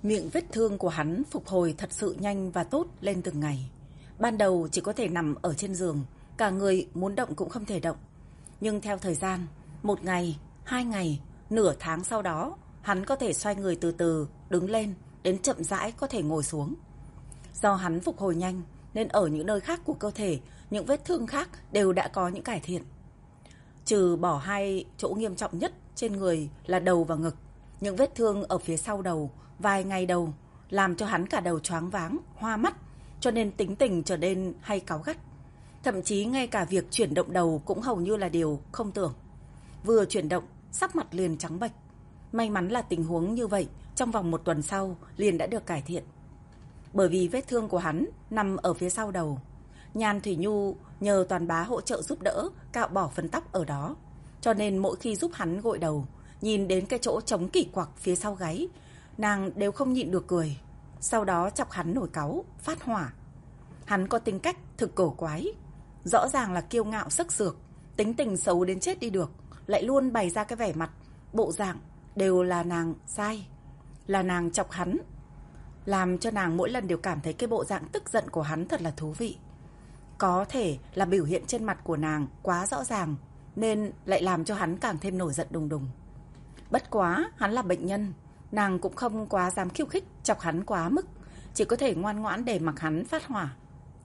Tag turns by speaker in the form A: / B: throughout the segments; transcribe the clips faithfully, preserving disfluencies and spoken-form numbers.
A: Miệng vết thương của hắn phục hồi thật sự nhanh và tốt lên từng ngày. Ban đầu chỉ có thể nằm ở trên giường, cả người muốn động cũng không thể động. Nhưng theo thời gian, một ngày, hai ngày, nửa tháng sau đó, hắn có thể xoay người từ từ, đứng lên, đến chậm rãi có thể ngồi xuống. Do hắn phục hồi nhanh, nên ở những nơi khác của cơ thể, những vết thương khác đều đã có những cải thiện. Trừ bỏ hai chỗ nghiêm trọng nhất trên người là đầu và ngực, những vết thương ở phía sau đầu, vài ngày đầu, làm cho hắn cả đầu choáng váng, hoa mắt, cho nên tính tình trở nên hay cáu gắt. Thậm chí ngay cả việc chuyển động đầu cũng hầu như là điều không tưởng. Vừa chuyển động, sắc mặt liền trắng bệch. May mắn là tình huống như vậy, trong vòng một tuần sau liền đã được cải thiện. Bởi vì vết thương của hắn nằm ở phía sau đầu, Nhan Thủy Nhu nhờ Toàn Bá hỗ trợ giúp đỡ cạo bỏ phần tóc ở đó. Cho nên mỗi khi giúp hắn gội đầu, nhìn đến cái chỗ trống kỳ quặc phía sau gáy, nàng đều không nhịn được cười. Sau đó chọc hắn nổi cáu, phát hỏa. Hắn có tính cách thực cổ quái, rõ ràng là kiêu ngạo sắc sược, tính tình xấu đến chết đi được, lại luôn bày ra cái vẻ mặt, bộ dạng đều là nàng sai, là nàng chọc hắn, làm cho nàng mỗi lần đều cảm thấy cái bộ dạng tức giận của hắn thật là thú vị. Có thể là biểu hiện trên mặt của nàng quá rõ ràng, nên lại làm cho hắn càng thêm nổi giận đùng đùng. Bất quá, hắn là bệnh nhân, nàng cũng không quá dám khiêu khích chọc hắn quá mức, chỉ có thể ngoan ngoãn để mặc hắn phát hỏa.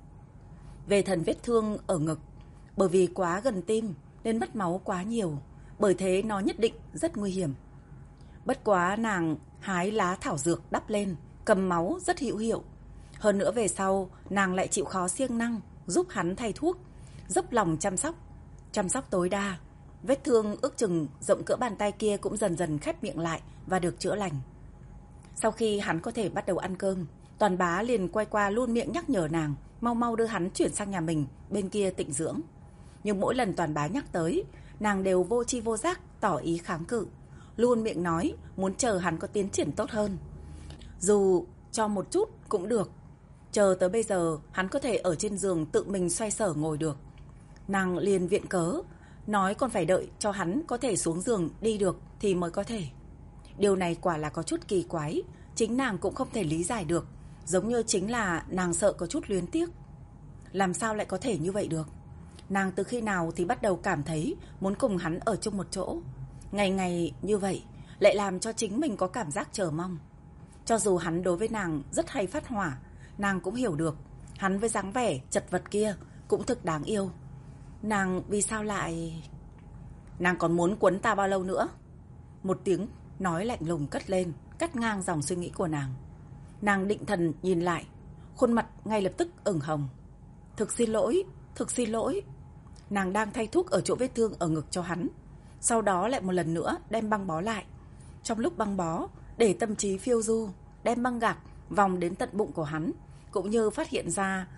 A: Về thần vết thương ở ngực, bởi vì quá gần tim nên mất máu quá nhiều, bởi thế nó nhất định rất nguy hiểm. Bất quá nàng hái lá thảo dược đắp lên, cầm máu rất hữu hiệu. Hơn nữa về sau, nàng lại chịu khó siêng năng, giúp hắn thay thuốc, dốc lòng chăm sóc, chăm sóc tối đa. Vết thương ước chừng rộng cỡ bàn tay kia cũng dần dần khép miệng lại và được chữa lành. Sau khi hắn có thể bắt đầu ăn cơm, Toàn Bá liền quay qua luôn miệng nhắc nhở nàng mau mau đưa hắn chuyển sang nhà mình bên kia tịnh dưỡng. Nhưng mỗi lần Toàn Bá nhắc tới, nàng đều vô tri vô giác tỏ ý kháng cự, luôn miệng nói muốn chờ hắn có tiến triển tốt hơn. Dù cho một chút cũng được, chờ tới bây giờ hắn có thể ở trên giường tự mình xoay sở ngồi được. Nàng liền viện cớ, nói còn phải đợi cho hắn có thể xuống giường đi được thì mới có thể. Điều này quả là có chút kỳ quái, chính nàng cũng không thể lý giải được, giống như chính là nàng sợ có chút luyến tiếc. Làm sao lại có thể như vậy được? Nàng từ khi nào thì bắt đầu cảm thấy muốn cùng hắn ở chung một chỗ. Ngày ngày như vậy lại làm cho chính mình có cảm giác chờ mong. Cho dù hắn đối với nàng rất hay phát hỏa, nàng cũng hiểu được hắn với dáng vẻ chật vật kia cũng thực đáng yêu. Nàng vì sao lại... Nàng còn muốn quấn ta bao lâu nữa? Một tiếng nói lạnh lùng cất lên, cắt ngang dòng suy nghĩ của nàng. Nàng định thần nhìn lại, khuôn mặt ngay lập tức ửng hồng. Thực xin lỗi, thực xin lỗi. Nàng đang thay thuốc ở chỗ vết thương ở ngực cho hắn, sau đó lại một lần nữa đem băng bó lại. Trong lúc băng bó, để tâm trí phiêu du, đem băng gạc vòng đến tận bụng của hắn, cũng như phát hiện ra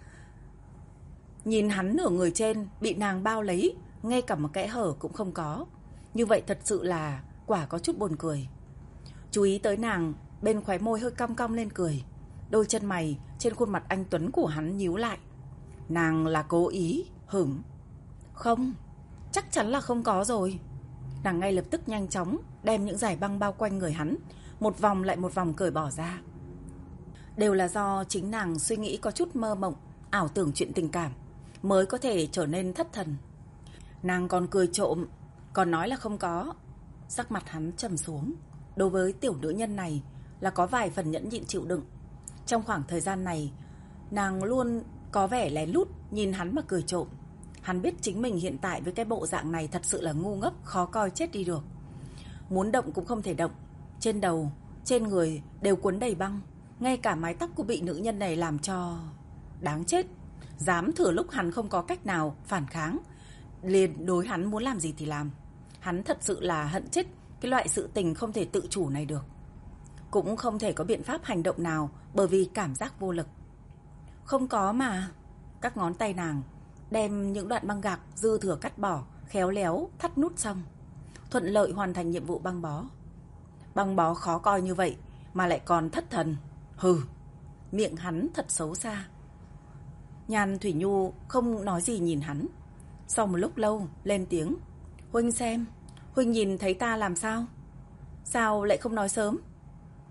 A: nhìn hắn nửa người trên bị nàng bao lấy, ngay cả một kẽ hở cũng không có. Như vậy thật sự là quả có chút buồn cười. Chú ý tới nàng, bên khóe môi hơi cong cong lên cười, đôi chân mày trên khuôn mặt anh tuấn của hắn nhíu lại. Nàng là cố ý hửng? Không, chắc chắn là không có rồi. Nàng ngay lập tức nhanh chóng đem những dải băng bao quanh người hắn một vòng lại một vòng cởi bỏ ra. Đều là do chính nàng suy nghĩ có chút mơ mộng, ảo tưởng chuyện tình cảm, mới có thể trở nên thất thần. Nàng còn cười trộm, còn nói là không có. Sắc mặt hắn trầm xuống. Đối với tiểu nữ nhân này là có vài phần nhẫn nhịn chịu đựng. Trong khoảng thời gian này, nàng luôn có vẻ lén lút nhìn hắn mà cười trộm. Hắn biết chính mình hiện tại với cái bộ dạng này thật sự là ngu ngốc, khó coi chết đi được. Muốn động cũng không thể động. Trên đầu, trên người đều cuốn đầy băng. Ngay cả mái tóc cũng bị nữ nhân này làm cho... Đáng chết. Dám thừa lúc hắn không có cách nào phản kháng, liền đối hắn muốn làm gì thì làm. Hắn thật sự là hận chết cái loại sự tình không thể tự chủ này được. Cũng không thể có biện pháp hành động nào bởi vì cảm giác vô lực. Không có mà. Các ngón tay nàng đem những đoạn băng gạc dư thừa cắt bỏ, khéo léo thắt nút xong, thuận lợi hoàn thành nhiệm vụ băng bó. Băng bó khó coi như vậy mà lại còn thất thần. Hừ. Miệng hắn thật xấu xa. Nhan Thủy Nhu không nói gì nhìn hắn. Sau một lúc lâu lên tiếng. Huynh xem, huynh nhìn thấy ta làm sao? Sao lại không nói sớm?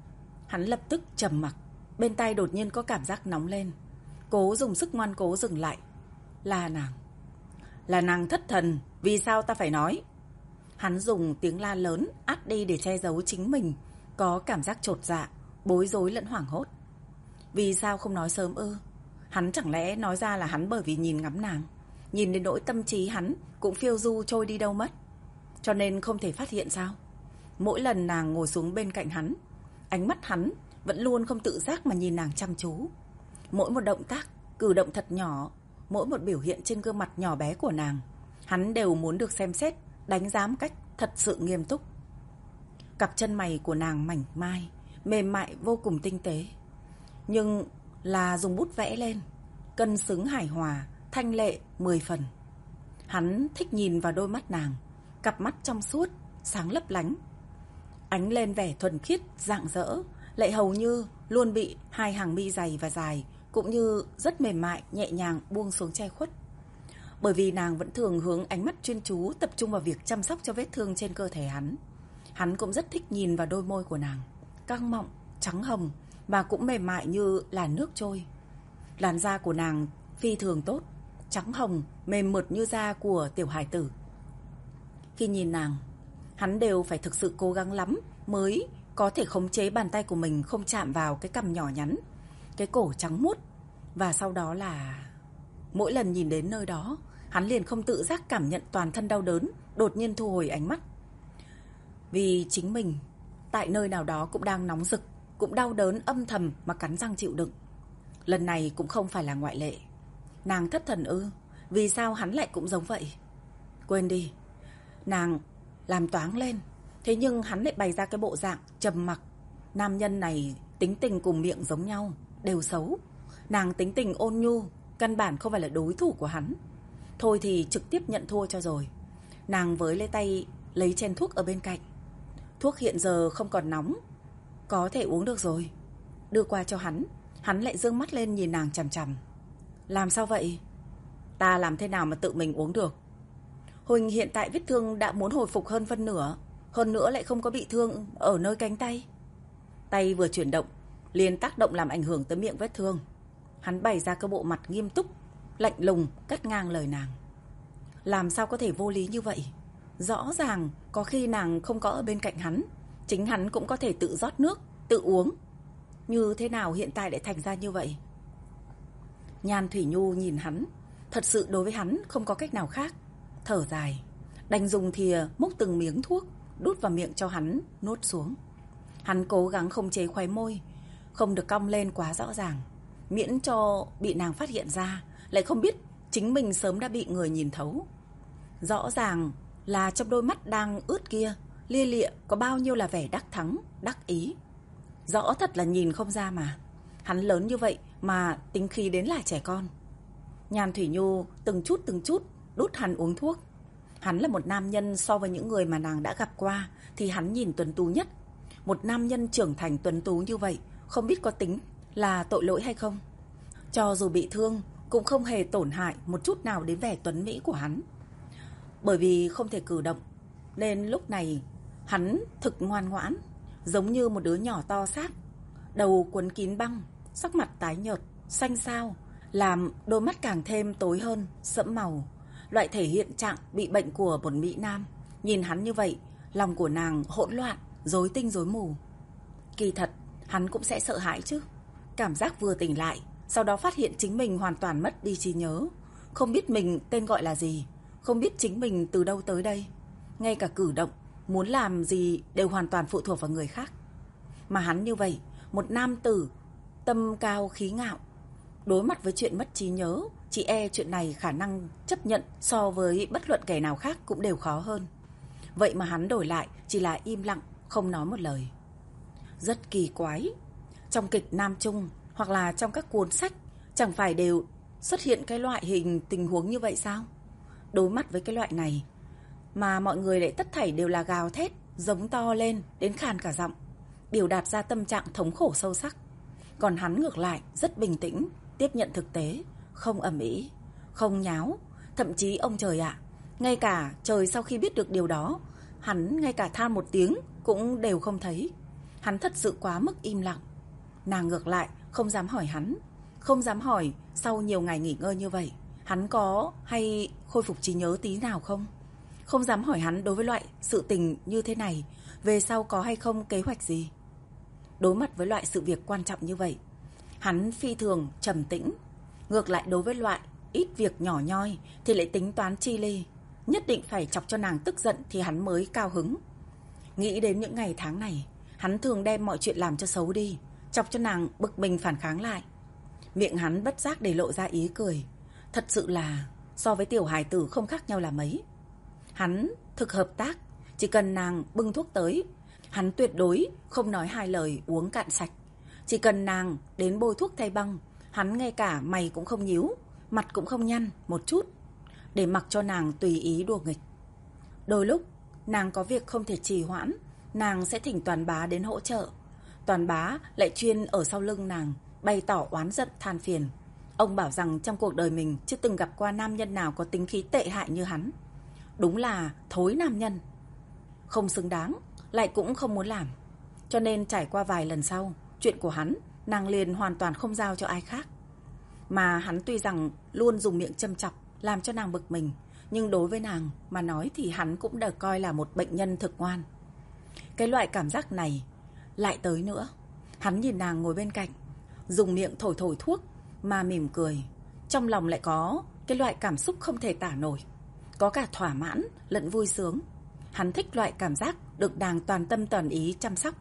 A: Hắn lập tức trầm mặc. Bên tai đột nhiên có cảm giác nóng lên. Cố dùng sức ngoan cố dừng lại. Là nàng. Là nàng thất thần. Vì sao ta phải nói? Hắn dùng tiếng la lớn át đi để che giấu chính mình có cảm giác chột dạ, bối rối lẫn hoảng hốt. Vì sao không nói sớm ư? Hắn chẳng lẽ nói ra là hắn bởi vì nhìn ngắm nàng, nhìn đến nỗi tâm trí hắn cũng phiêu du trôi đi đâu mất, cho nên không thể phát hiện sao? Mỗi lần nàng ngồi xuống bên cạnh hắn, ánh mắt hắn vẫn luôn không tự giác mà nhìn nàng chăm chú. Mỗi một động tác, cử động thật nhỏ, mỗi một biểu hiện trên gương mặt nhỏ bé của nàng, hắn đều muốn được xem xét, đánh giá một cách thật sự nghiêm túc. Cặp chân mày của nàng mảnh mai, mềm mại vô cùng tinh tế, nhưng là dùng bút vẽ lên, cân xứng hài hòa, thanh lệ mười phần. Hắn thích nhìn vào đôi mắt nàng, cặp mắt trong suốt, sáng lấp lánh, ánh lên vẻ thuần khiết, rạng rỡ, lại hầu như luôn bị hai hàng mi dày và dài cũng như rất mềm mại, nhẹ nhàng buông xuống che khuất. Bởi vì nàng vẫn thường hướng ánh mắt chuyên chú tập trung vào việc chăm sóc cho vết thương trên cơ thể hắn. Hắn cũng rất thích nhìn vào đôi môi của nàng, căng mọng, trắng hồng và cũng mềm mại như là nước trôi. Làn da của nàng phi thường tốt, trắng hồng, mềm mượt như da của tiểu hài tử. Khi nhìn nàng, hắn đều phải thực sự cố gắng lắm mới có thể khống chế bàn tay của mình không chạm vào cái cằm nhỏ nhắn, cái cổ trắng muốt. Và sau đó là... mỗi lần nhìn đến nơi đó, hắn liền không tự giác cảm nhận toàn thân đau đớn, đột nhiên thu hồi ánh mắt. Vì chính mình, tại nơi nào đó cũng đang nóng rực, cũng đau đớn âm thầm mà cắn răng chịu đựng. Lần này cũng không phải là ngoại lệ. Nàng thất thần ư? Vì sao hắn lại cũng giống vậy? Quên đi. Nàng làm toáng lên. Thế nhưng hắn lại bày ra cái bộ dạng trầm mặc. Nam nhân này tính tình cùng miệng giống nhau, đều xấu. Nàng tính tình ôn nhu, căn bản không phải là đối thủ của hắn. Thôi thì trực tiếp nhận thua cho rồi. Nàng với lấy tay lấy chén thuốc ở bên cạnh. Thuốc hiện giờ không còn nóng, có thể uống được rồi. Đưa qua cho hắn. Hắn lại dương mắt lên nhìn nàng chằm chằm. Làm sao vậy? Ta làm thế nào mà tự mình uống được? Huỳnh hiện tại vết thương đã muốn hồi phục hơn phân nửa, hơn nữa lại không có bị thương ở nơi cánh tay. Tay vừa chuyển động liền tác động làm ảnh hưởng tới miệng vết thương. Hắn bày ra cái bộ mặt nghiêm túc, lạnh lùng cắt ngang lời nàng. Làm sao có thể vô lý như vậy? Rõ ràng có khi nàng không có ở bên cạnh hắn, chính hắn cũng có thể tự rót nước, tự uống. Như thế nào hiện tại lại thành ra như vậy? Nhan Thủy Nhu nhìn hắn, thật sự đối với hắn không có cách nào khác. Thở dài, đành dùng thìa múc từng miếng thuốc, đút vào miệng cho hắn nuốt xuống. Hắn cố gắng không chế khóe môi, không được cong lên quá rõ ràng, miễn cho bị nàng phát hiện ra, lại không biết chính mình sớm đã bị người nhìn thấu. Rõ ràng là trong đôi mắt đang ướt kia, lia lịa có bao nhiêu là vẻ đắc thắng, đắc ý. Rõ thật là nhìn không ra mà. Hắn lớn như vậy mà tính khí đến là trẻ con. Nhan Thủy Nhu từng chút từng chút đút hắn uống thuốc. Hắn là một nam nhân, so với những người mà nàng đã gặp qua thì hắn nhìn tuấn tú nhất. Một nam nhân trưởng thành tuấn tú như vậy, không biết có tính là tội lỗi hay không. Cho dù bị thương cũng không hề tổn hại một chút nào đến vẻ tuấn mỹ của hắn. Bởi vì không thể cử động nên lúc này hắn thực ngoan ngoãn, giống như một đứa nhỏ to xác, đầu quấn kín băng, sắc mặt tái nhợt, xanh xao, làm đôi mắt càng thêm tối hơn, sẫm màu. Loại thể hiện trạng bị bệnh của một mỹ nam. Nhìn hắn như vậy, lòng của nàng hỗn loạn, rối tinh rối mù. Kỳ thật, hắn cũng sẽ sợ hãi chứ. Cảm giác vừa tỉnh lại, sau đó phát hiện chính mình hoàn toàn mất đi trí nhớ. Không biết mình tên gọi là gì, không biết chính mình từ đâu tới đây. Ngay cả cử động, muốn làm gì đều hoàn toàn phụ thuộc vào người khác. Mà hắn như vậy, một nam tử, tâm cao khí ngạo, đối mặt với chuyện mất trí nhớ, chỉ e chuyện này khả năng chấp nhận so với bất luận kẻ nào khác cũng đều khó hơn. Vậy mà hắn đổi lại chỉ là im lặng, không nói một lời. Rất kỳ quái. Trong kịch Nam Trung hoặc là trong các cuốn sách chẳng phải đều xuất hiện cái loại hình tình huống như vậy sao? Đối mặt với cái loại này mà mọi người lại tất thảy đều là gào thét, giống to lên đến khàn cả giọng, biểu đạt ra tâm trạng thống khổ sâu sắc. Còn hắn ngược lại rất bình tĩnh, tiếp nhận thực tế, không ầm ĩ, không nháo. Thậm chí ông trời ạ, ngay cả trời sau khi biết được điều đó, hắn ngay cả than một tiếng cũng đều không thấy. Hắn thật sự quá mức im lặng. Nàng ngược lại không dám hỏi hắn, không dám hỏi sau nhiều ngày nghỉ ngơi như vậy hắn có hay khôi phục trí nhớ tí nào không. Không dám hỏi hắn đối với loại sự tình như thế này về sau có hay không kế hoạch gì. Đối mặt với loại sự việc quan trọng như vậy, hắn phi thường trầm tĩnh. Ngược lại đối với loại ít việc nhỏ nhoi thì lại tính toán chi ly, nhất định phải chọc cho nàng tức giận thì hắn mới cao hứng. Nghĩ đến những ngày tháng này, hắn thường đem mọi chuyện làm cho xấu đi, chọc cho nàng bực mình phản kháng lại. Miệng hắn bất giác để lộ ra ý cười. Thật sự là so với tiểu hài tử không khác nhau là mấy. Hắn thực hợp tác, chỉ cần nàng bưng thuốc tới, hắn tuyệt đối không nói hai lời uống cạn sạch. Chỉ cần nàng đến bôi thuốc thay băng, hắn ngay cả mày cũng không nhíu, mặt cũng không nhăn một chút, để mặc cho nàng tùy ý đùa nghịch. Đôi lúc nàng có việc không thể trì hoãn, nàng sẽ thỉnh Toàn Bá đến hỗ trợ. Toàn Bá lại chuyên ở sau lưng nàng bày tỏ oán giận than phiền. Ông bảo rằng trong cuộc đời mình chưa từng gặp qua nam nhân nào có tính khí tệ hại như hắn. Đúng là thối nam nhân, không xứng đáng, lại cũng không muốn làm. Cho nên trải qua vài lần sau, chuyện của hắn nàng liền hoàn toàn không giao cho ai khác. Mà hắn tuy rằng luôn dùng miệng châm chọc làm cho nàng bực mình, nhưng đối với nàng mà nói thì hắn cũng được coi là một bệnh nhân thực ngoan. Cái loại cảm giác này lại tới nữa. Hắn nhìn nàng ngồi bên cạnh, dùng miệng thổi thổi thuốc mà mỉm cười, trong lòng lại có cái loại cảm xúc không thể tả nổi, có cả thỏa mãn lẫn vui sướng. Hắn thích loại cảm giác được nàng toàn tâm toàn ý chăm sóc,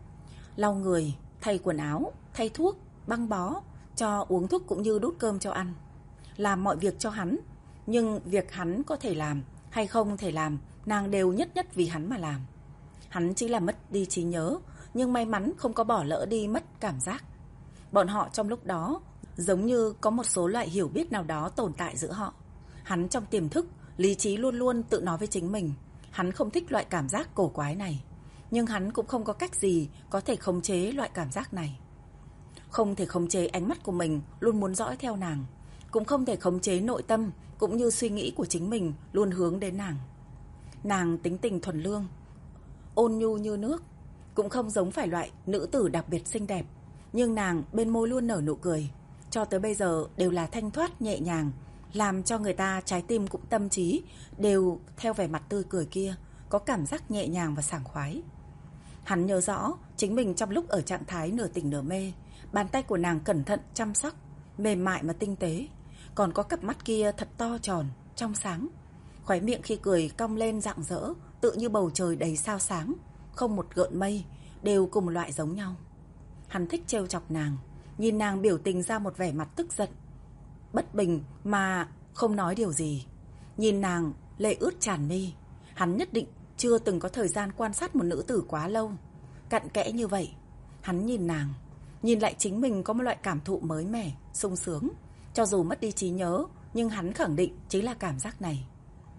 A: lau người, thay quần áo, thay thuốc, băng bó, cho uống thuốc cũng như đút cơm cho ăn, làm mọi việc cho hắn. Nhưng việc hắn có thể làm hay không thể làm, nàng đều nhất nhất vì hắn mà làm. Hắn chỉ là mất đi trí nhớ, nhưng may mắn không có bỏ lỡ đi mất cảm giác. Bọn họ trong lúc đó giống như có một số loại hiểu biết nào đó tồn tại giữa họ. Hắn trong tiềm thức, lý trí luôn luôn tự nói với chính mình, hắn không thích loại cảm giác cổ quái này. Nhưng hắn cũng không có cách gì có thể khống chế loại cảm giác này. Không thể khống chế ánh mắt của mình luôn muốn dõi theo nàng, cũng không thể khống chế nội tâm cũng như suy nghĩ của chính mình luôn hướng đến nàng. Nàng tính tình thuần lương, ôn nhu như nước, cũng không giống phải loại nữ tử đặc biệt xinh đẹp. Nhưng nàng bên môi luôn nở nụ cười, cho tới bây giờ đều là thanh thoát nhẹ nhàng, làm cho người ta trái tim cũng tâm trí đều theo vẻ mặt tươi cười kia, có cảm giác nhẹ nhàng và sảng khoái. Hắn nhớ rõ chính mình trong lúc ở trạng thái nửa tỉnh nửa mê, bàn tay của nàng cẩn thận chăm sóc, mềm mại mà tinh tế, còn có cặp mắt kia thật to tròn, trong sáng. Khóe miệng khi cười cong lên rạng rỡ, tự như bầu trời đầy sao sáng, không một gợn mây, đều cùng một loại giống nhau. Hắn thích trêu chọc nàng, nhìn nàng biểu tình ra một vẻ mặt tức giận, bất bình mà không nói điều gì. Nhìn nàng lệ ướt tràn mi, hắn nhất định chưa từng có thời gian quan sát một nữ tử quá lâu, cặn kẽ như vậy. Hắn nhìn nàng, nhìn lại chính mình có một loại cảm thụ mới mẻ, sung sướng. Cho dù mất đi trí nhớ, nhưng hắn khẳng định chính là cảm giác này.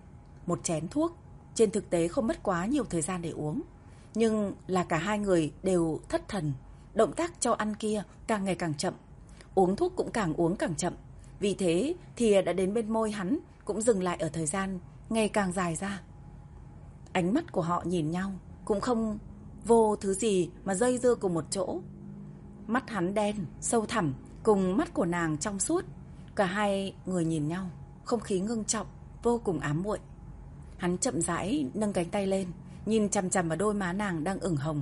A: Một chén thuốc, trên thực tế không mất quá nhiều thời gian để uống, nhưng là cả hai người đều thất thần. Động tác cho ăn kia càng ngày càng chậm, uống thuốc cũng càng uống càng chậm. Vì thế thìa đã đến bên môi hắn cũng dừng lại ở thời gian ngày càng dài ra. Ánh mắt của họ nhìn nhau, cũng không vô thứ gì mà dây dưa cùng một chỗ. Mắt hắn đen, sâu thẳm, cùng mắt của nàng trong suốt. Cả hai người nhìn nhau, không khí ngưng trọng, vô cùng ám muội. Hắn chậm rãi nâng cánh tay lên, nhìn chằm chằm vào đôi má nàng đang ửng hồng.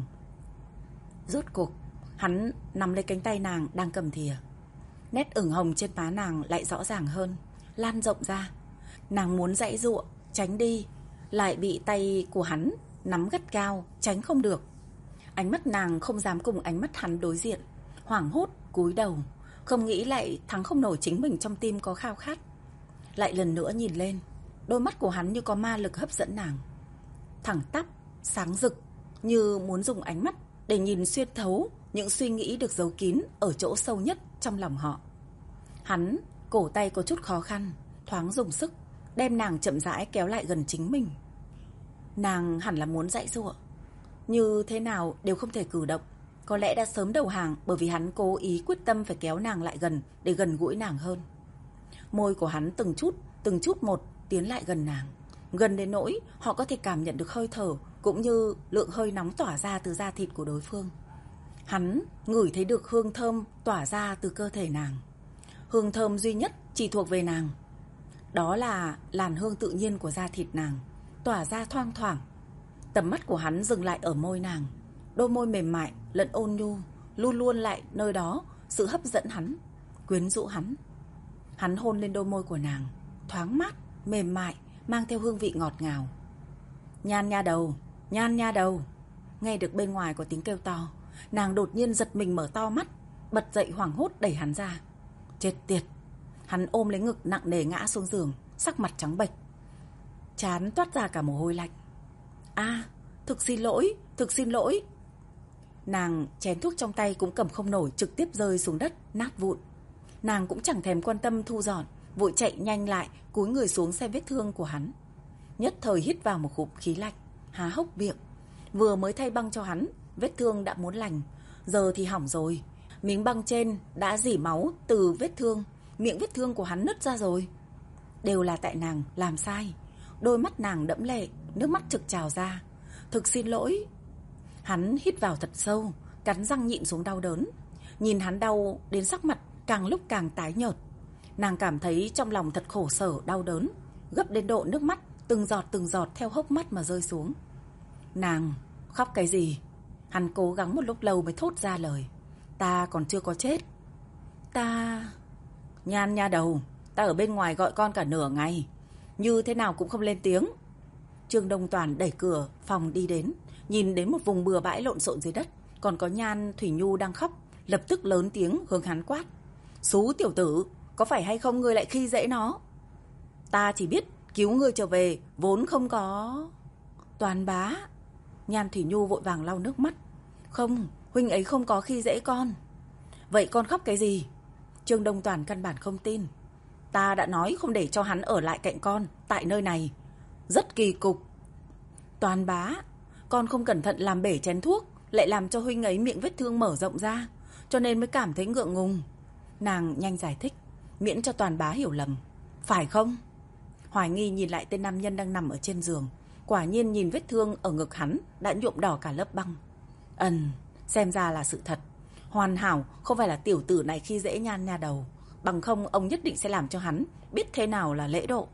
A: Rốt cuộc, hắn nắm lấy cánh tay nàng đang cầm thìa. Nét ửng hồng trên má nàng lại rõ ràng hơn, lan rộng ra. Nàng muốn giãy giụa, tránh đi, lại bị tay của hắn nắm gắt gao, tránh không được. Ánh mắt nàng không dám cùng ánh mắt hắn đối diện, hoảng hốt cúi đầu, không nghĩ lại thắng không nổi chính mình trong tim có khao khát. Lại lần nữa nhìn lên, đôi mắt của hắn như có ma lực hấp dẫn nàng, thẳng tắp, sáng rực, như muốn dùng ánh mắt để nhìn xuyên thấu những suy nghĩ được giấu kín ở chỗ sâu nhất trong lòng họ. Hắn cổ tay có chút khó khăn, thoáng dùng sức, đem nàng chậm rãi kéo lại gần chính mình. Nàng hẳn là muốn giãy giụa, như thế nào đều không thể cử động. Có lẽ đã sớm đầu hàng, bởi vì hắn cố ý quyết tâm phải kéo nàng lại gần để gần gũi nàng hơn. Môi của hắn từng chút, từng chút một tiến lại gần nàng, gần đến nỗi họ có thể cảm nhận được hơi thở cũng như lượng hơi nóng tỏa ra từ da thịt của đối phương. Hắn ngửi thấy được hương thơm tỏa ra từ cơ thể nàng. Hương thơm duy nhất chỉ thuộc về nàng. Đó là làn hương tự nhiên của da thịt nàng, tỏa ra thoang thoảng. Tầm mắt của hắn dừng lại ở môi nàng. Đôi môi mềm mại lẫn ôn nhu luôn luôn lại nơi đó, sự hấp dẫn hắn, quyến rũ hắn. Hắn hôn lên đôi môi của nàng, thoáng mát, mềm mại, mang theo hương vị ngọt ngào. Nhan nha đầu, nhan nha đầu. Nghe được bên ngoài có tiếng kêu to, nàng đột nhiên giật mình mở to mắt, bật dậy hoảng hốt đẩy hắn ra. Chết tiệt. Hắn ôm lấy ngực nặng nề ngã xuống giường, sắc mặt trắng bệch, trán toát ra cả mồ hôi lạnh. À, thực xin lỗi, thực xin lỗi. Nàng chén thuốc trong tay cũng cầm không nổi, trực tiếp rơi xuống đất, nát vụn. Nàng cũng chẳng thèm quan tâm thu dọn, vội chạy nhanh lại, cúi người xuống xem vết thương của hắn. Nhất thời hít vào một ngụm khí lạnh, há hốc miệng. Vừa mới thay băng cho hắn, vết thương đã muốn lành, giờ thì hỏng rồi. Miếng băng trên đã rỉ máu từ vết thương, miệng vết thương của hắn nứt ra rồi. Đều là tại nàng làm sai. Đôi mắt nàng đẫm lệ, nước mắt trực trào ra. Thực xin lỗi. Hắn hít vào thật sâu, cắn răng nhịn xuống đau đớn. Nhìn hắn đau đến sắc mặt càng lúc càng tái nhợt, nàng cảm thấy trong lòng thật khổ sở đau đớn, gấp đến độ nước mắt từng giọt từng giọt theo hốc mắt mà rơi xuống. Nàng khóc cái gì? Hắn cố gắng một lúc lâu mới thốt ra lời. Ta còn chưa có chết. Ta... Nhan nha đầu, ta ở bên ngoài gọi con cả nửa ngày, như thế nào cũng không lên tiếng. Trương Đông Toàn đẩy cửa phòng đi đến, nhìn đến một vùng bừa bãi lộn xộn dưới đất, còn có Nhan Thủy Nhu đang khóc, lập tức lớn tiếng hướng hắn quát. Xú tiểu tử, có phải hay không ngươi lại khi dễ nó? Ta chỉ biết cứu ngươi trở về, vốn không có... Toàn bá. Nhan Thủy Nhu vội vàng lau nước mắt. Không, huynh ấy không có khi dễ con. Vậy con khóc cái gì? Trương Đông Toàn căn bản không tin. Ta đã nói không để cho hắn ở lại cạnh con tại nơi này. Rất kỳ cục. Toàn bá, con không cẩn thận làm bể chén thuốc, lại làm cho huynh ấy miệng vết thương mở rộng ra, cho nên mới cảm thấy ngượng ngùng. Nàng nhanh giải thích, miễn cho Toàn bá hiểu lầm. Phải không? Hoài nghi nhìn lại tên nam nhân đang nằm ở trên giường. Quả nhiên nhìn vết thương ở ngực hắn đã nhuộm đỏ cả lớp băng. Ừm, xem ra là sự thật. Hoàn hảo không phải là tiểu tử này khi dễ Nhan nha đầu. Bằng không ông nhất định sẽ làm cho hắn biết thế nào là lễ độ.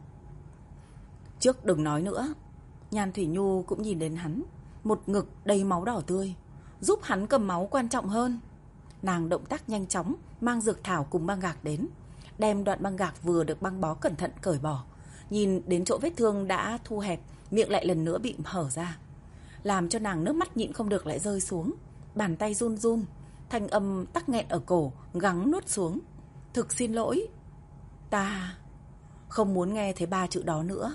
A: Trước đừng nói nữa. Nhan Thủy Nhu cũng nhìn đến hắn, một ngực đầy máu đỏ tươi. Giúp hắn cầm máu quan trọng hơn. Nàng động tác nhanh chóng, mang dược thảo cùng băng gạc đến, đem đoạn băng gạc vừa được băng bó cẩn thận cởi bỏ. Nhìn đến chỗ vết thương đã thu hẹp, miệng lại lần nữa bị hở ra, làm cho nàng nước mắt nhịn không được lại rơi xuống. Bàn tay run run, thanh âm tắc nghẹn ở cổ, gắng nuốt xuống. Thực xin lỗi. Ta không muốn nghe thấy ba chữ đó nữa.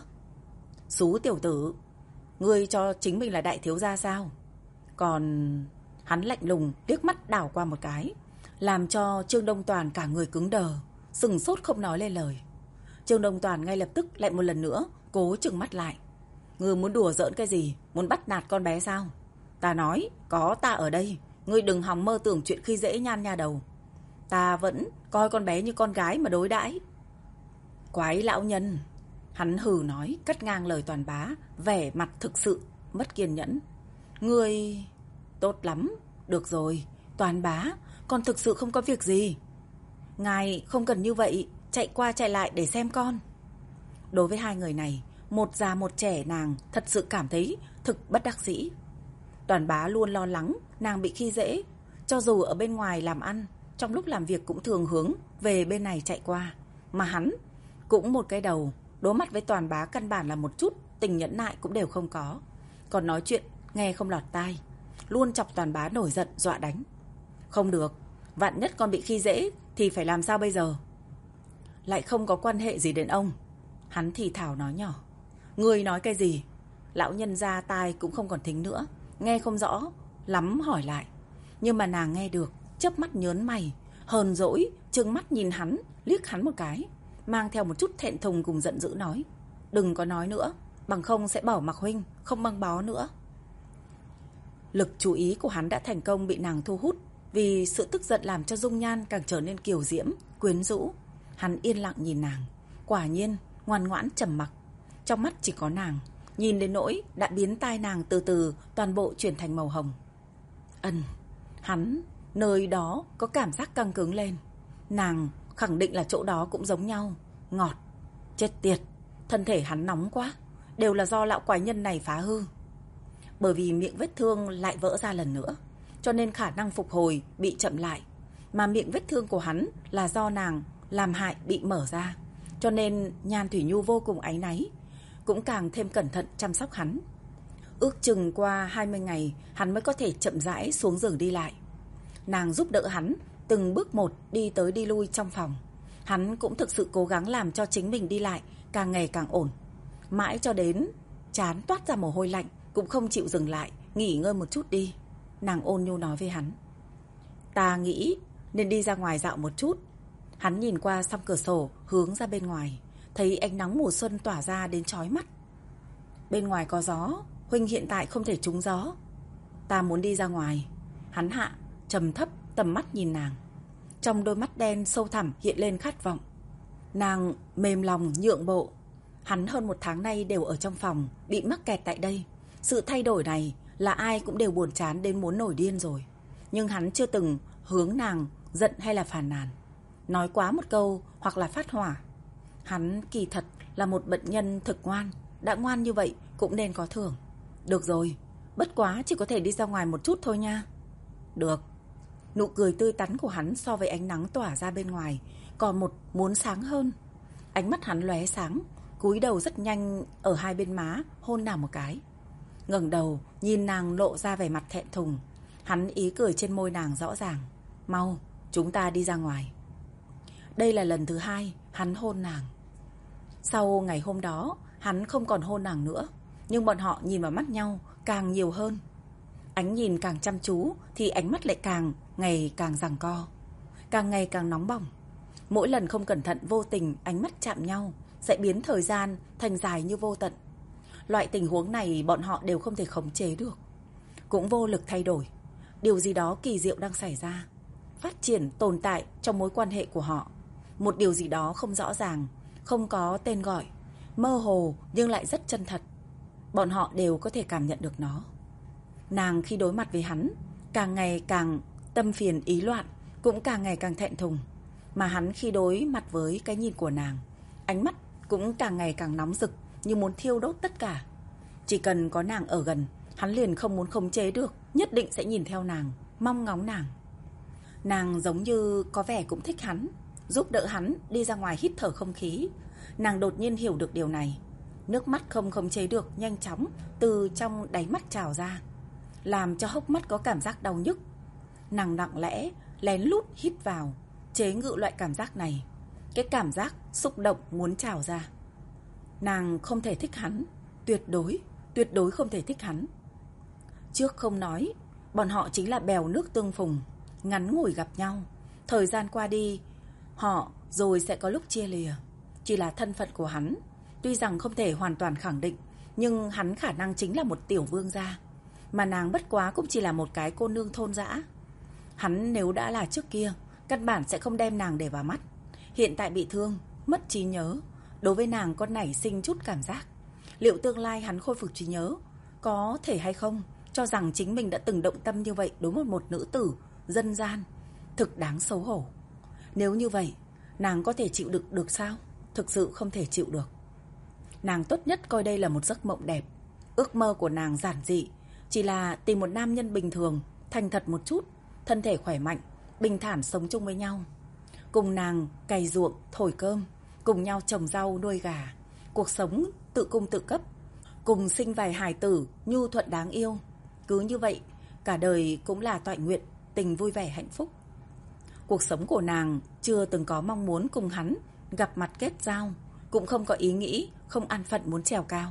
A: Xú tiểu tử, ngươi cho chính mình là đại thiếu gia sao? Còn... Hắn lạnh lùng liếc mắt đảo qua một cái, làm cho Trương Đông Toàn cả người cứng đờ, sừng sốt không nói lên lời. Trương Đông Toàn ngay lập tức lại một lần nữa cố trừng mắt lại. Ngươi muốn đùa giỡn cái gì? Muốn bắt nạt con bé sao? Ta nói có ta ở đây, ngươi đừng hòng mơ tưởng chuyện khi dễ Nhan nha đầu. Ta vẫn coi con bé như con gái mà đối đãi. Quái lão nhân. Hắn hừ nói, cắt ngang lời Toàn bá, vẻ mặt thực sự mất kiên nhẫn. Ngươi... Tốt lắm, được rồi, Toàn bá, con thực sự không có việc gì. Ngài không cần như vậy, chạy qua chạy lại để xem con. Đối với hai người này, một già một trẻ, nàng thật sự cảm thấy thực bất đắc dĩ. Toàn bá luôn lo lắng nàng bị khi dễ, cho dù ở bên ngoài làm ăn, trong lúc làm việc cũng thường hướng về bên này chạy qua. Mà hắn cũng một cái đầu, đối mặt với Toàn bá căn bản là một chút tình nhẫn nại cũng đều không có. Còn nói chuyện nghe không lọt tai, luôn chọc Toàn bá nổi giận dọa đánh. Không được, vạn nhất con bị khi dễ thì phải làm sao bây giờ? Lại không có quan hệ gì đến ông. Hắn thì thào nói nhỏ. Ngươi nói cái gì? Lão nhân ra tai cũng không còn thính nữa, nghe không rõ lắm hỏi lại. Nhưng mà nàng nghe được, chớp mắt nhớn mày, hờn dỗi trừng mắt nhìn hắn, liếc hắn một cái, mang theo một chút thẹn thùng cùng giận dữ nói. Đừng có nói nữa, bằng không sẽ bỏ mặc huynh không băng bó nữa. Lực chú ý của hắn đã thành công bị nàng thu hút, vì sự tức giận làm cho dung nhan càng trở nên kiều diễm, quyến rũ. Hắn yên lặng nhìn nàng, quả nhiên ngoan ngoãn trầm mặc, trong mắt chỉ có nàng, nhìn đến nỗi đã biến tai nàng từ từ toàn bộ chuyển thành màu hồng. Ân, Hắn, nơi đó có cảm giác căng cứng lên. Nàng khẳng định là chỗ đó cũng giống nhau. Ngọt. Chết tiệt, thân thể hắn nóng quá. Đều là do lão quái nhân này phá hư. Bởi vì miệng vết thương lại vỡ ra lần nữa, cho nên khả năng phục hồi bị chậm lại. Mà miệng vết thương của hắn là do nàng làm hại bị mở ra, cho nên Nhan Thủy Nhu vô cùng áy náy, cũng càng thêm cẩn thận chăm sóc hắn. Ước chừng qua hai mươi ngày, hắn mới có thể chậm rãi xuống giường đi lại. Nàng giúp đỡ hắn từng bước một đi tới đi lui trong phòng. Hắn cũng thực sự cố gắng làm cho chính mình đi lại càng ngày càng ổn. Mãi cho đến trán toát ra mồ hôi lạnh cũng không chịu dừng lại, nghỉ ngơi một chút đi. Nàng ôn nhu nói với hắn. Ta nghĩ nên đi ra ngoài dạo một chút. Hắn nhìn qua song cửa sổ hướng ra bên ngoài, thấy ánh nắng mùa xuân tỏa ra đến chói mắt. Bên ngoài có gió, huynh hiện tại không thể trúng gió. Ta muốn đi ra ngoài. Hắn hạ trầm thấp tầm mắt nhìn nàng, trong đôi mắt đen sâu thẳm hiện lên khát vọng. Nàng mềm lòng nhượng bộ. Hắn hơn một tháng nay đều ở trong phòng, bị mắc kẹt tại đây. Sự thay đổi này là ai cũng đều buồn chán đến muốn nổi điên rồi. Nhưng hắn chưa từng hướng nàng giận hay là phàn nàn, nói quá một câu hoặc là phát hỏa. Hắn kỳ thật là một bệnh nhân thực ngoan, đã ngoan như vậy cũng nên có thưởng. Được rồi, bất quá chỉ có thể đi ra ngoài một chút thôi nha. Được. Nụ cười tươi tắn của hắn so với ánh nắng tỏa ra bên ngoài còn một muốn sáng hơn. Ánh mắt hắn lóe sáng, cúi đầu rất nhanh ở hai bên má hôn nàng một cái. Ngẩng đầu nhìn nàng lộ ra vẻ mặt thẹn thùng. Hắn ý cười trên môi nàng rõ ràng. Mau, chúng ta đi ra ngoài. Đây là lần thứ hai hắn hôn nàng. Sau ngày hôm đó, hắn không còn hôn nàng nữa, nhưng bọn họ nhìn vào mắt nhau càng nhiều hơn. Ánh nhìn càng chăm chú thì ánh mắt lại càng ngày càng giằng co, càng ngày càng nóng bỏng. Mỗi lần không cẩn thận vô tình ánh mắt chạm nhau sẽ biến thời gian thành dài như vô tận. Loại tình huống này bọn họ đều không thể khống chế được, cũng vô lực thay đổi. Điều gì đó kỳ diệu đang xảy ra, phát triển tồn tại trong mối quan hệ của họ. Một điều gì đó không rõ ràng, không có tên gọi, mơ hồ nhưng lại rất chân thật. Bọn họ đều có thể cảm nhận được nó. Nàng khi đối mặt với hắn càng ngày càng tâm phiền ý loạn, cũng càng ngày càng thẹn thùng. Mà hắn khi đối mặt với cái nhìn của nàng, ánh mắt cũng càng ngày càng nóng rực, như muốn thiêu đốt tất cả. Chỉ cần có nàng ở gần, hắn liền không muốn khống chế được, nhất định sẽ nhìn theo nàng, mong ngóng nàng. Nàng giống như có vẻ cũng thích hắn, giúp đỡ hắn đi ra ngoài hít thở không khí. Nàng đột nhiên hiểu được điều này. Nước mắt không khống chế được nhanh chóng từ trong đáy mắt trào ra, làm cho hốc mắt có cảm giác đau nhức. Nàng lặng lẽ lén lút hít vào, chế ngự loại cảm giác này. Cái cảm giác xúc động muốn trào ra. Nàng không thể thích hắn, tuyệt đối, tuyệt đối không thể thích hắn. Trước không nói, bọn họ chính là bèo nước tương phùng, ngắn ngủi gặp nhau. Thời gian qua đi, họ rồi sẽ có lúc chia lìa. Chỉ là thân phận của hắn, tuy rằng không thể hoàn toàn khẳng định, nhưng hắn khả năng chính là một tiểu vương gia, mà nàng bất quá cũng chỉ là một cái cô nương thôn dã. Hắn nếu đã là trước kia, căn bản sẽ không đem nàng để vào mắt. Hiện tại bị thương, mất trí nhớ, đối với nàng có nảy sinh chút cảm giác. Liệu tương lai hắn khôi phục trí nhớ, có thể hay không cho rằng chính mình đã từng động tâm như vậy đối với một nữ tử dân gian, thực đáng xấu hổ. Nếu như vậy, nàng có thể chịu đựng được sao? Thực sự không thể chịu được. Nàng tốt nhất coi đây là một giấc mộng đẹp. Ước mơ của nàng giản dị, chỉ là tìm một nam nhân bình thường, thành thật một chút, thân thể khỏe mạnh, bình thản sống chung với nhau. Cùng nàng cày ruộng, thổi cơm, cùng nhau trồng rau, nuôi gà. Cuộc sống tự cung tự cấp, cùng sinh vài hài tử nhu thuận đáng yêu. Cứ như vậy, cả đời cũng là toại nguyện, tình vui vẻ hạnh phúc. Cuộc sống của nàng chưa từng có mong muốn cùng hắn gặp mặt kết giao, cũng không có ý nghĩ, không an phận muốn trèo cao.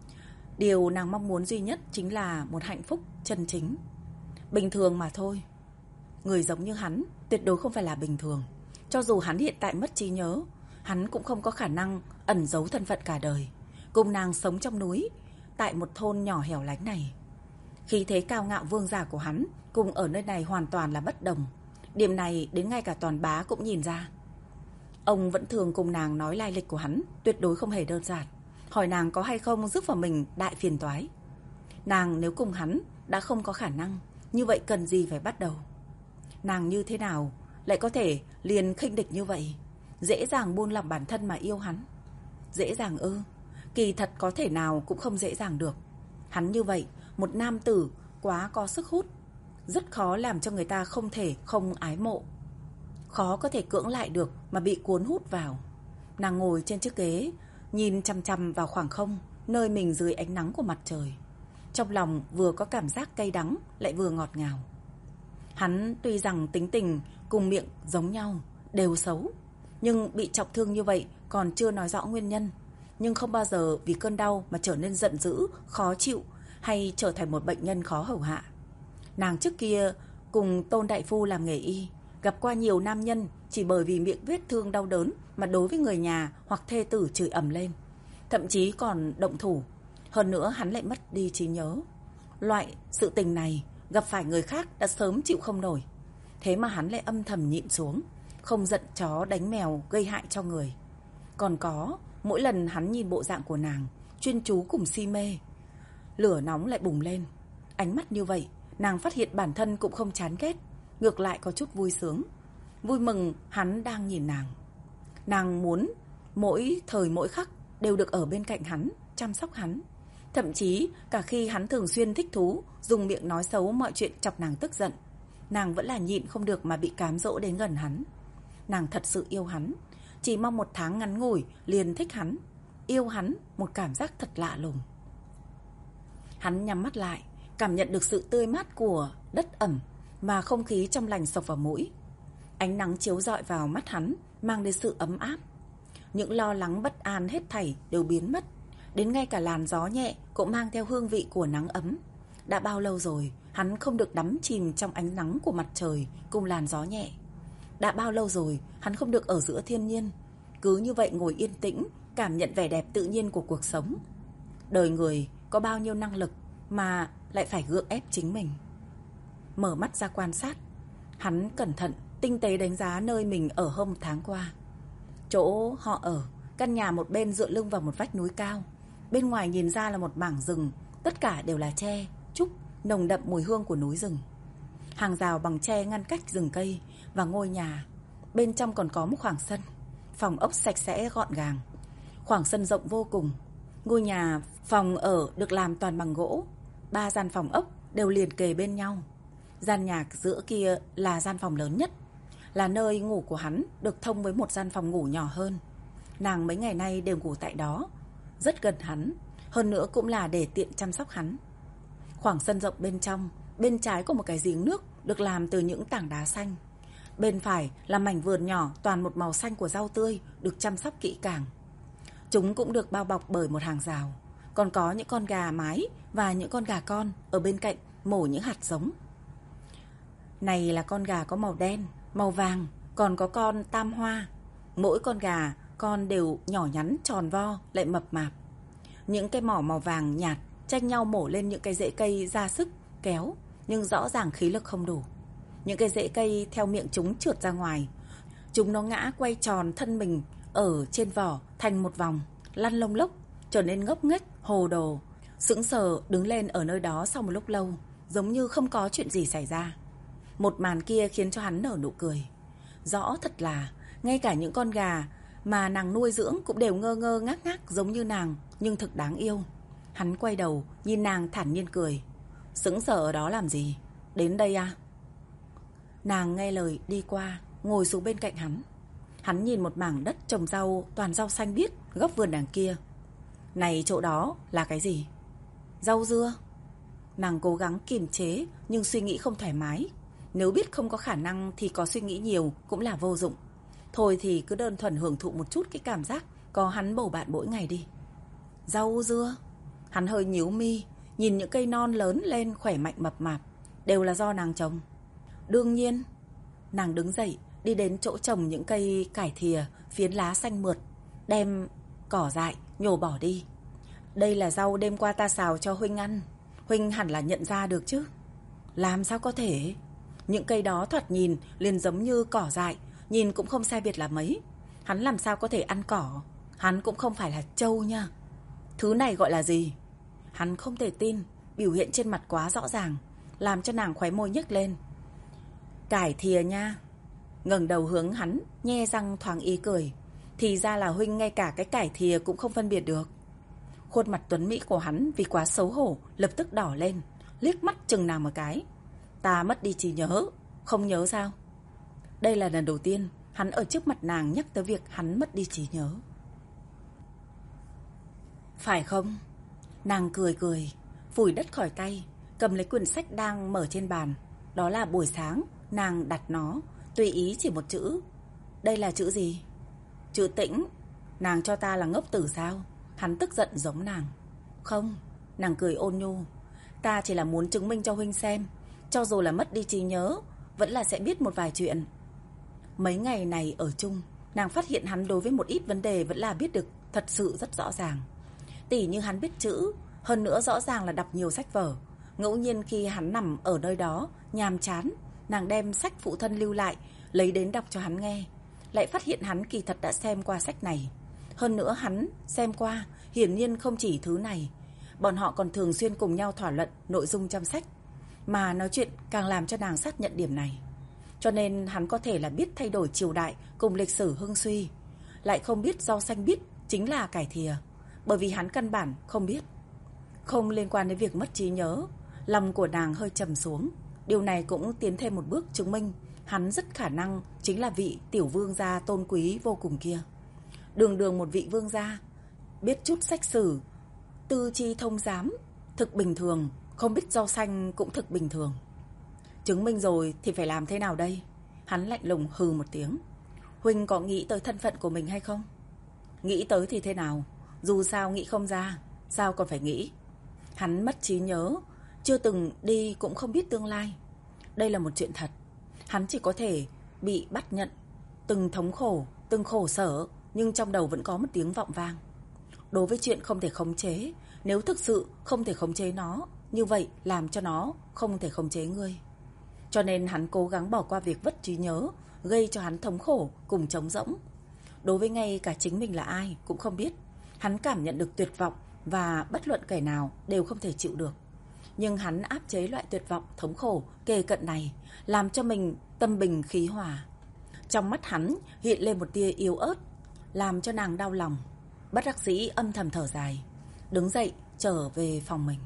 A: Điều nàng mong muốn duy nhất chính là một hạnh phúc chân chính, bình thường mà thôi. Người giống như hắn tuyệt đối không phải là bình thường. Cho dù hắn hiện tại mất trí nhớ, hắn cũng không có khả năng ẩn giấu thân phận cả đời, cùng nàng sống trong núi, tại một thôn nhỏ hẻo lánh này. Khí thế cao ngạo vương giả của hắn cùng ở nơi này hoàn toàn là bất đồng. Điểm này đến ngay cả Toàn Bá cũng nhìn ra. Ông vẫn thường cùng nàng nói lai lịch của hắn tuyệt đối không hề đơn giản, hỏi nàng có hay không giúp vào mình đại phiền toái. Nàng nếu cùng hắn đã không có khả năng, như vậy cần gì phải bắt đầu. Nàng như thế nào lại có thể liền khinh địch như vậy, dễ dàng buông lòng bản thân mà yêu hắn? Dễ dàng ư? Kỳ thật có thể nào cũng không dễ dàng được. Hắn như vậy, một nam tử quá có sức hút, rất khó làm cho người ta không thể không ái mộ. Khó có thể cưỡng lại được mà bị cuốn hút vào. Nàng ngồi trên chiếc ghế, nhìn chằm chằm vào khoảng không, nơi mình dưới ánh nắng của mặt trời. Trong lòng vừa có cảm giác cay đắng, lại vừa ngọt ngào. Hắn tuy rằng tính tình cùng miệng giống nhau, đều xấu, nhưng bị trọng thương như vậy còn chưa nói rõ nguyên nhân. Nhưng không bao giờ vì cơn đau mà trở nên giận dữ, khó chịu hay trở thành một bệnh nhân khó hầu hạ. Nàng trước kia cùng Tôn đại phu làm nghề y, gặp qua nhiều nam nhân chỉ bởi vì miệng vết thương đau đớn mà đối với người nhà hoặc thê tử chửi ầm lên, thậm chí còn động thủ. Hơn nữa hắn lại mất đi trí nhớ. Loại sự tình này gặp phải người khác đã sớm chịu không nổi. Thế mà hắn lại âm thầm nhịn xuống, không giận chó đánh mèo gây hại cho người. Còn có, mỗi lần hắn nhìn bộ dạng của nàng, chuyên chú cùng si mê, lửa nóng lại bùng lên. Ánh mắt như vậy, nàng phát hiện bản thân cũng không chán ghét, ngược lại có chút vui sướng. Vui mừng hắn đang nhìn nàng. Nàng muốn mỗi thời mỗi khắc đều được ở bên cạnh hắn, chăm sóc hắn. Thậm chí cả khi hắn thường xuyên thích thú dùng miệng nói xấu mọi chuyện chọc nàng tức giận, nàng vẫn là nhịn không được mà bị cám dỗ đến gần hắn. Nàng thật sự yêu hắn, chỉ mong một tháng ngắn ngủi liền thích hắn. Yêu hắn một cảm giác thật lạ lùng. Hắn nhắm mắt lại, cảm nhận được sự tươi mát của đất ẩm mà không khí trong lành xộc vào mũi. Ánh nắng chiếu rọi vào mắt hắn, mang đến sự ấm áp. Những lo lắng bất an hết thảy đều biến mất. Đến ngay cả làn gió nhẹ cũng mang theo hương vị của nắng ấm. Đã bao lâu rồi hắn không được đắm chìm trong ánh nắng của mặt trời cùng làn gió nhẹ. Đã bao lâu rồi hắn không được ở giữa thiên nhiên, cứ như vậy ngồi yên tĩnh, cảm nhận vẻ đẹp tự nhiên của cuộc sống. Đời người có bao nhiêu năng lực mà lại phải gượng ép chính mình. Mở mắt ra quan sát, hắn cẩn thận, tinh tế đánh giá nơi mình ở hơn một tháng qua. Chỗ họ ở, căn nhà một bên dựa lưng vào một vách núi cao. Bên ngoài nhìn ra là một mảng rừng, tất cả đều là tre, trúc, nồng đậm mùi hương của núi rừng. Hàng rào bằng tre ngăn cách rừng cây và ngôi nhà. Bên trong còn có một khoảng sân, phòng ốc sạch sẽ gọn gàng. Khoảng sân rộng vô cùng. Ngôi nhà phòng ở được làm toàn bằng gỗ. Ba gian phòng ốc đều liền kề bên nhau. Gian nhà giữa kia là gian phòng lớn nhất, là nơi ngủ của hắn, được thông với một gian phòng ngủ nhỏ hơn. Nàng mấy ngày nay đều ngủ tại đó, rất gần hắn, hơn nữa cũng là để tiện chăm sóc hắn. Khoảng sân rộng bên trong, bên trái có một cái giếng nước được làm từ những tảng đá xanh. Bên phải là mảnh vườn nhỏ toàn một màu xanh của rau tươi được chăm sóc kỹ càng. Chúng cũng được bao bọc bởi một hàng rào. Còn có những con gà mái và những con gà con ở bên cạnh mổ những hạt giống. Này là con gà có màu đen, màu vàng, còn có con tam hoa. Mỗi con gà con đều nhỏ nhắn, tròn vo, lại mập mạp. Những cái mỏ màu vàng nhạt tranh nhau mổ lên những cái rễ cây ra sức kéo, nhưng rõ ràng khí lực không đủ. Những cái rễ cây theo miệng chúng trượt ra ngoài. Chúng nó ngã quay tròn thân mình ở trên vỏ thành một vòng, lăn lông lốc, trở nên ngốc nghếch, hồ đồ, sững sờ đứng lên ở nơi đó sau một lúc lâu, giống như không có chuyện gì xảy ra. Một màn kia khiến cho hắn nở nụ cười. Rõ thật là ngay cả những con gà mà nàng nuôi dưỡng cũng đều ngơ ngơ ngác ngác giống như nàng, nhưng thực đáng yêu. Hắn quay đầu nhìn nàng thản nhiên cười. Sững sờ ở đó làm gì? Đến đây à? Nàng nghe lời đi qua, ngồi xuống bên cạnh hắn. Hắn nhìn một mảng đất trồng rau, toàn rau xanh biếc góc vườn đằng kia. Này, chỗ đó là cái gì? Rau dưa. Nàng cố gắng kiềm chế nhưng suy nghĩ không thoải mái. Nếu biết không có khả năng thì có suy nghĩ nhiều cũng là vô dụng. Thôi thì cứ đơn thuần hưởng thụ một chút cái cảm giác có hắn bầu bạn mỗi ngày đi. Rau dưa. Hắn hơi nhíu mi, nhìn những cây non lớn lên khỏe mạnh mập mạp, đều là do nàng trồng. Đương nhiên. Nàng đứng dậy, đi đến chỗ trồng những cây cải thìa, phiến lá xanh mượt, đem cỏ dại nhổ bỏ đi. Đây là rau đêm qua ta xào cho huynh ăn. Huynh hẳn là nhận ra được chứ? Làm sao có thể? Những cây đó thoạt nhìn liền giống như cỏ dại, nhìn cũng không sai biệt là mấy. Hắn làm sao có thể ăn cỏ? Hắn cũng không phải là trâu nha. Thứ này gọi là gì? Hắn không thể tin, biểu hiện trên mặt quá rõ ràng, làm cho nàng khóe môi nhếch lên. Cải thìa nha. Ngẩng đầu hướng hắn, nhe răng thoáng ý cười. Thì ra là huynh ngay cả cái cải thìa cũng không phân biệt được. Khuôn mặt tuấn mỹ của hắn vì quá xấu hổ lập tức đỏ lên, liếc mắt chừng nàng một cái. Ta mất đi trí nhớ, không nhớ sao? Đây là lần đầu tiên hắn ở trước mặt nàng nhắc tới việc hắn mất đi trí nhớ. Phải không? Nàng cười cười, phủi đất khỏi tay, cầm lấy quyển sách đang mở trên bàn. Đó là buổi sáng, nàng đặt nó, tùy ý chỉ một chữ. Đây là chữ gì? Chữ Tĩnh. Nàng cho ta là ngốc tử sao? Hắn tức giận giống nàng. Không, nàng cười ôn nhu. Ta chỉ là muốn chứng minh cho huynh xem, cho dù là mất đi trí nhớ, vẫn là sẽ biết một vài chuyện. Mấy ngày này ở chung, nàng phát hiện hắn đối với một ít vấn đề vẫn là biết được thật sự rất rõ ràng. Tỉ như hắn biết chữ, hơn nữa rõ ràng là đọc nhiều sách vở. Ngẫu nhiên khi hắn nằm ở nơi đó, nhàm chán, nàng đem sách phụ thân lưu lại, lấy đến đọc cho hắn nghe. Lại phát hiện hắn kỳ thật đã xem qua sách này. Hơn nữa hắn xem qua, hiển nhiên không chỉ thứ này. Bọn họ còn thường xuyên cùng nhau thảo luận nội dung trong sách. Mà nói chuyện càng làm cho nàng xác nhận điểm này. Cho nên hắn có thể là biết thay đổi triều đại cùng lịch sử hưng suy. Lại không biết rau xanh biếc chính là cải thìa. Bởi vì hắn căn bản không biết. Không liên quan đến việc mất trí nhớ, lòng của nàng hơi trầm xuống. Điều này cũng tiến thêm một bước chứng minh hắn rất khả năng chính là vị tiểu vương gia tôn quý vô cùng kia. Đường đường một vị vương gia, biết chút sách sử, tư chi thông giám, thực bình thường, không biết rau xanh cũng thực bình thường. Chứng minh rồi thì phải làm thế nào đây? Hắn lạnh lùng hừ một tiếng. Huynh có nghĩ tới thân phận của mình hay không? Nghĩ tới thì thế nào? Dù sao nghĩ không ra, sao còn phải nghĩ? Hắn mất trí nhớ, chưa từng đi cũng không biết tương lai. Đây là một chuyện thật. Hắn chỉ có thể bị bắt nhận từng thống khổ, từng khổ sở, nhưng trong đầu vẫn có một tiếng vọng vang. Đối với chuyện không thể khống chế, nếu thực sự không thể khống chế nó, như vậy làm cho nó không thể khống chế ngươi. Cho nên hắn cố gắng bỏ qua việc vất trí nhớ, gây cho hắn thống khổ cùng trống rỗng. Đối với ngay cả chính mình là ai cũng không biết. Hắn cảm nhận được tuyệt vọng và bất luận kẻ nào đều không thể chịu được. Nhưng hắn áp chế loại tuyệt vọng thống khổ kề cận này, làm cho mình tâm bình khí hòa. Trong mắt hắn hiện lên một tia yếu ớt, làm cho nàng đau lòng. Bất đắc dĩ âm thầm thở dài, đứng dậy trở về phòng mình,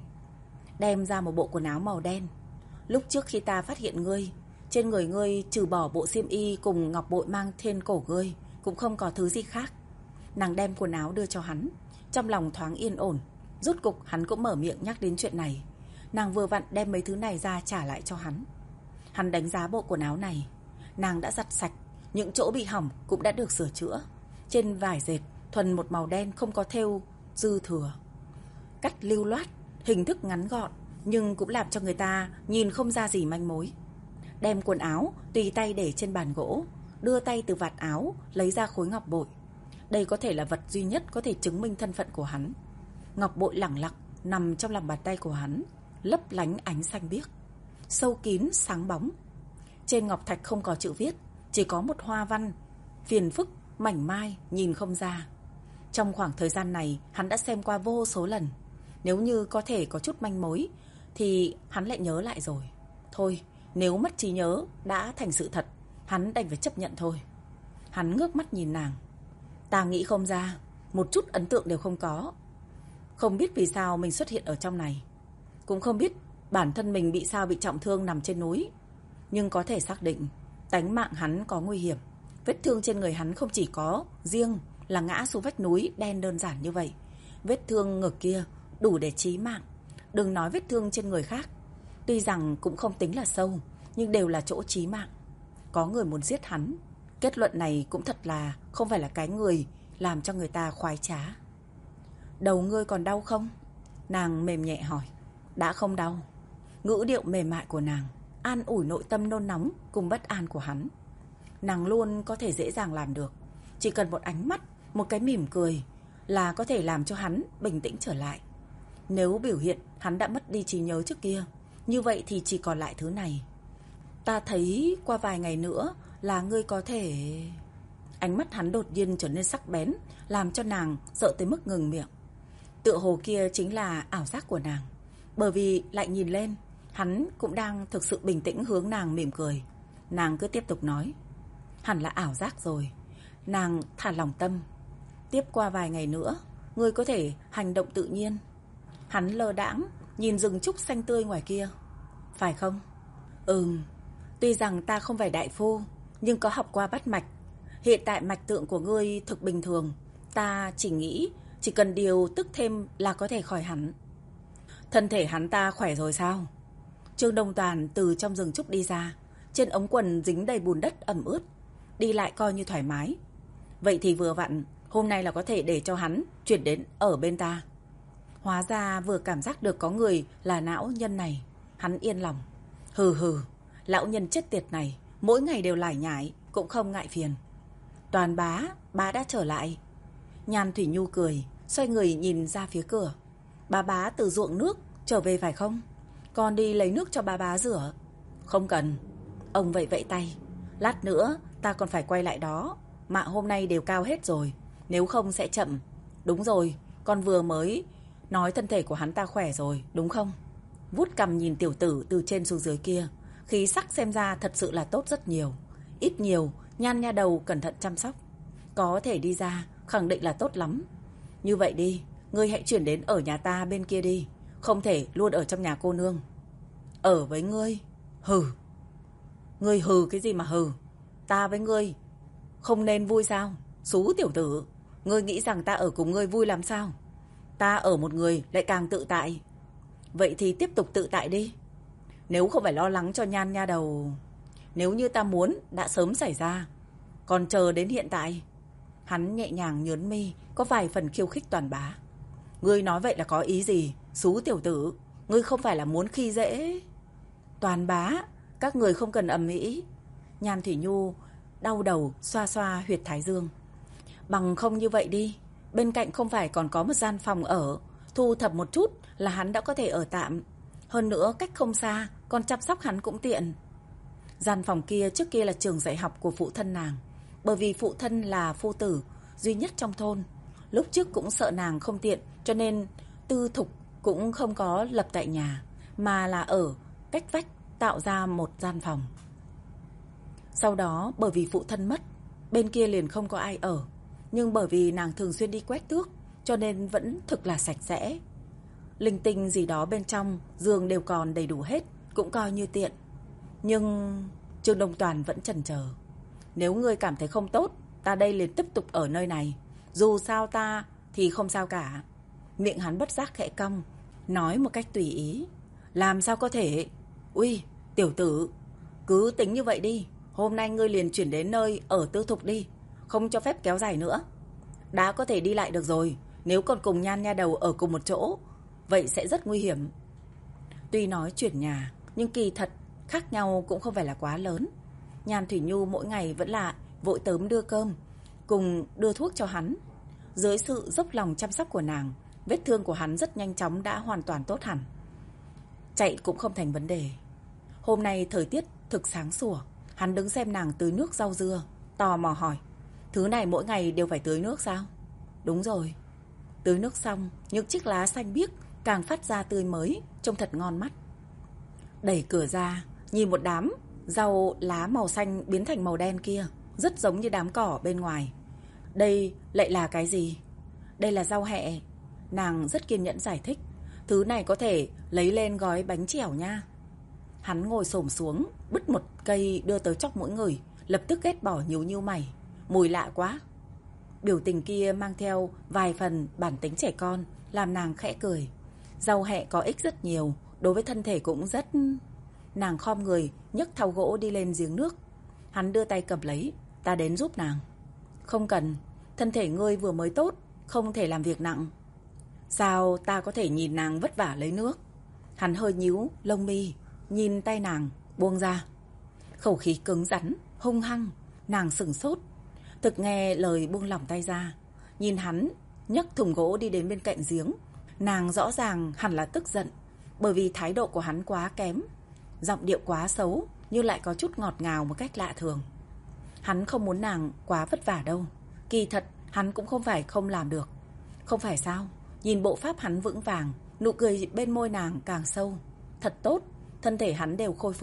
A: đem ra một bộ quần áo màu đen. Lúc trước khi ta phát hiện ngươi, trên người ngươi trừ bỏ bộ xiêm y cùng ngọc bội mang trên cổ ngươi, cũng không có thứ gì khác. Nàng đem quần áo đưa cho hắn, trong lòng thoáng yên ổn. Rốt cục hắn cũng mở miệng nhắc đến chuyện này. Nàng vừa vặn đem mấy thứ này ra trả lại cho hắn. Hắn đánh giá bộ quần áo này. Nàng đã giặt sạch, những chỗ bị hỏng cũng đã được sửa chữa. Trên vải dệt thuần một màu đen, không có thêu dư thừa, cắt lưu loát, hình thức ngắn gọn, nhưng cũng làm cho người ta nhìn không ra gì manh mối. Đem quần áo tùy tay để trên bàn gỗ, đưa tay từ vạt áo lấy ra khối ngọc bội. Đây có thể là vật duy nhất có thể chứng minh thân phận của hắn. Ngọc bội lẳng lặng nằm trong lòng bàn tay của hắn, lấp lánh ánh xanh biếc, sâu kín sáng bóng. Trên ngọc thạch không có chữ viết, chỉ có một hoa văn phiền phức mảnh mai nhìn không ra. Trong khoảng thời gian này hắn đã xem qua vô số lần. Nếu như có thể có chút manh mối thì hắn lại nhớ lại rồi. Thôi, nếu mất trí nhớ đã thành sự thật, hắn đành phải chấp nhận thôi. Hắn ngước mắt nhìn nàng. Ta nghĩ không ra, một chút ấn tượng đều không có. Không biết vì sao mình xuất hiện ở trong này, cũng không biết bản thân mình bị sao bị trọng thương nằm trên núi. Nhưng có thể xác định tánh mạng hắn có nguy hiểm. Vết thương trên người hắn không chỉ có riêng là ngã xuống vách núi đen đơn giản như vậy. Vết thương ngực kia đủ để chí mạng. Đừng nói vết thương trên người khác, tuy rằng cũng không tính là sâu, nhưng đều là chỗ chí mạng. Có người muốn giết hắn. Kết luận này cũng thật là không phải là cái người làm cho người ta khoái trá. Đầu ngươi còn đau không? Nàng mềm nhẹ hỏi. Đã không đau. Ngữ điệu mềm mại của nàng an ủi nội tâm nôn nóng cùng bất an của hắn. Nàng luôn có thể dễ dàng làm được. Chỉ cần một ánh mắt, một cái mỉm cười là có thể làm cho hắn bình tĩnh trở lại. Nếu biểu hiện hắn đã mất đi trí nhớ trước kia, như vậy thì chỉ còn lại thứ này. Ta thấy qua vài ngày nữa là ngươi có thể... Ánh mắt hắn đột nhiên trở nên sắc bén, làm cho nàng sợ tới mức ngừng miệng. Tựa hồ kia chính là ảo giác của nàng. Bởi vì lại nhìn lên, hắn cũng đang thực sự bình tĩnh hướng nàng mỉm cười. Nàng cứ tiếp tục nói. Hẳn là ảo giác rồi. Nàng thả lòng tâm. Tiếp qua vài ngày nữa, ngươi có thể hành động tự nhiên. Hắn lơ đãng nhìn rừng trúc xanh tươi ngoài kia. Phải không? Ừm, tuy rằng ta không phải đại phu, nhưng có học qua bắt mạch. Hiện tại mạch tượng của ngươi thực bình thường. Ta chỉ nghĩ chỉ cần điều tức thêm là có thể khỏi hẳn. Thân thể hắn ta khỏe rồi sao? Trương Đông Toàn từ trong rừng trúc đi ra. Trên ống quần dính đầy bùn đất ẩm ướt. Đi lại coi như thoải mái. Vậy thì vừa vặn, hôm nay là có thể để cho hắn chuyển đến ở bên ta. Hóa ra vừa cảm giác được có người là lão nhân này. Hắn yên lòng. Hừ hừ, lão nhân chết tiệt này mỗi ngày đều lải nhải, cũng không ngại phiền. Toàn bá, bá đã trở lại. Nhan Thủy Nhu cười, xoay người nhìn ra phía cửa. Bà bá từ ruộng nước trở về phải không? Con đi lấy nước cho bà bá rửa. Không cần. Ông vẫy vẫy tay. Lát nữa ta còn phải quay lại đó. Mạ hôm nay đều cao hết rồi, nếu không sẽ chậm. Đúng rồi, con vừa mới nói thân thể của hắn ta khỏe rồi, đúng không? Vuốt cằm nhìn tiểu tử từ trên xuống dưới kia. Khí sắc xem ra thật sự là tốt rất nhiều. Ít nhiều, Nhan nha đầu cẩn thận chăm sóc. Có thể đi ra, khẳng định là tốt lắm. Như vậy đi, ngươi hãy chuyển đến ở nhà ta bên kia đi. Không thể luôn ở trong nhà cô nương. Ở với ngươi? Hừ. Ngươi hừ cái gì mà hừ? Ta với ngươi không nên vui sao? Xú tiểu tử, ngươi nghĩ rằng ta ở cùng ngươi vui làm sao? Ta ở một người lại càng tự tại. Vậy thì tiếp tục tự tại đi. Nếu không phải lo lắng cho Nhan nha đầu, nếu như ta muốn đã sớm xảy ra. Còn chờ đến hiện tại. Hắn nhẹ nhàng nhớn mi, có vài phần khiêu khích Toàn bá. Ngươi nói vậy là có ý gì? Xú tiểu tử, ngươi không phải là muốn khi dễ? Toàn bá, các người không cần ầm ĩ. Nhan Thủy Nhu đau đầu xoa xoa huyệt thái dương. Bằng không như vậy đi, bên cạnh không phải còn có một gian phòng ở, thu thập một chút là hắn đã có thể ở tạm. Hơn nữa cách không xa, còn chăm sóc hắn cũng tiện. Gian phòng kia trước kia là trường dạy học của phụ thân nàng. Bởi vì phụ thân là phu tử duy nhất trong thôn. Lúc trước cũng sợ nàng không tiện, cho nên Tư Thục cũng không có lập tại nhà, mà là ở cách vách tạo ra một gian phòng. Sau đó bởi vì phụ thân mất, bên kia liền không có ai ở. Nhưng bởi vì nàng thường xuyên đi quét tước, cho nên vẫn thực là sạch sẽ. Linh tinh gì đó bên trong, giường đều còn đầy đủ hết, cũng coi như tiện. Nhưng Trương Đông Toàn vẫn chần chờ. Nếu ngươi cảm thấy không tốt, ta đây liền tiếp tục ở nơi này. Dù sao ta thì không sao cả. Miệng hắn bất giác khẽ cong, nói một cách tùy ý. Làm sao có thể? Ui, tiểu tử, cứ tính như vậy đi. Hôm nay ngươi liền chuyển đến nơi ở Tư Thục đi, không cho phép kéo dài nữa. Đã có thể đi lại được rồi, nếu còn cùng Nhan nha đầu ở cùng một chỗ, vậy sẽ rất nguy hiểm. Tuy nói chuyển nhà, nhưng kỳ thật khác nhau cũng không phải là quá lớn. Nhan Thủy Nhu mỗi ngày vẫn là vội tớm đưa cơm, cùng đưa thuốc cho hắn. Dưới sự dốc lòng chăm sóc của nàng, vết thương của hắn rất nhanh chóng đã hoàn toàn tốt hẳn. Chạy cũng không thành vấn đề. Hôm nay thời tiết thực sáng sủa. Hắn đứng xem nàng tưới nước rau dưa, tò mò hỏi. Thứ này mỗi ngày đều phải tưới nước sao? Đúng rồi. Tưới nước xong, những chiếc lá xanh biếc càng phát ra tươi mới, trông thật ngon mắt. Đẩy cửa ra, nhìn một đám rau lá màu xanh biến thành màu đen kia, rất giống như đám cỏ bên ngoài. Đây lại là cái gì? Đây là rau hẹ. Nàng rất kiên nhẫn giải thích. Thứ này có thể lấy lên gói bánh chèo nha. Hắn ngồi xổm xuống, bứt một cây đưa tới chóp mỗi người, lập tức ghét bỏ nhíu nhíu mày. Mùi lạ quá. Biểu tình kia mang theo vài phần bản tính trẻ con, làm nàng khẽ cười. Rau hẹ có ích rất nhiều, đối với thân thể cũng rất... Nàng khom người, nhấc thau gỗ đi lên giếng nước. Hắn đưa tay cầm lấy, ta đến giúp nàng. Không cần, thân thể ngươi vừa mới tốt, không thể làm việc nặng. Sao ta có thể nhìn nàng vất vả lấy nước? Hắn hơi nhíu lông mi, nhìn tay nàng, buông ra. Khẩu khí cứng rắn, hung hăng, nàng sửng sốt. Thực nghe lời buông lỏng tay ra. Nhìn hắn nhấc thùng gỗ đi đến bên cạnh giếng. Nàng rõ ràng hẳn là tức giận, bởi vì thái độ của hắn quá kém, giọng điệu quá xấu, nhưng lại có chút ngọt ngào một cách lạ thường. Hắn không muốn nàng quá vất vả đâu. Kỳ thật hắn cũng không phải không làm được. Không phải sao? Nhìn bộ pháp hắn vững vàng, nụ cười bên môi nàng càng sâu. Thật tốt, thân thể hắn đều khôi phục.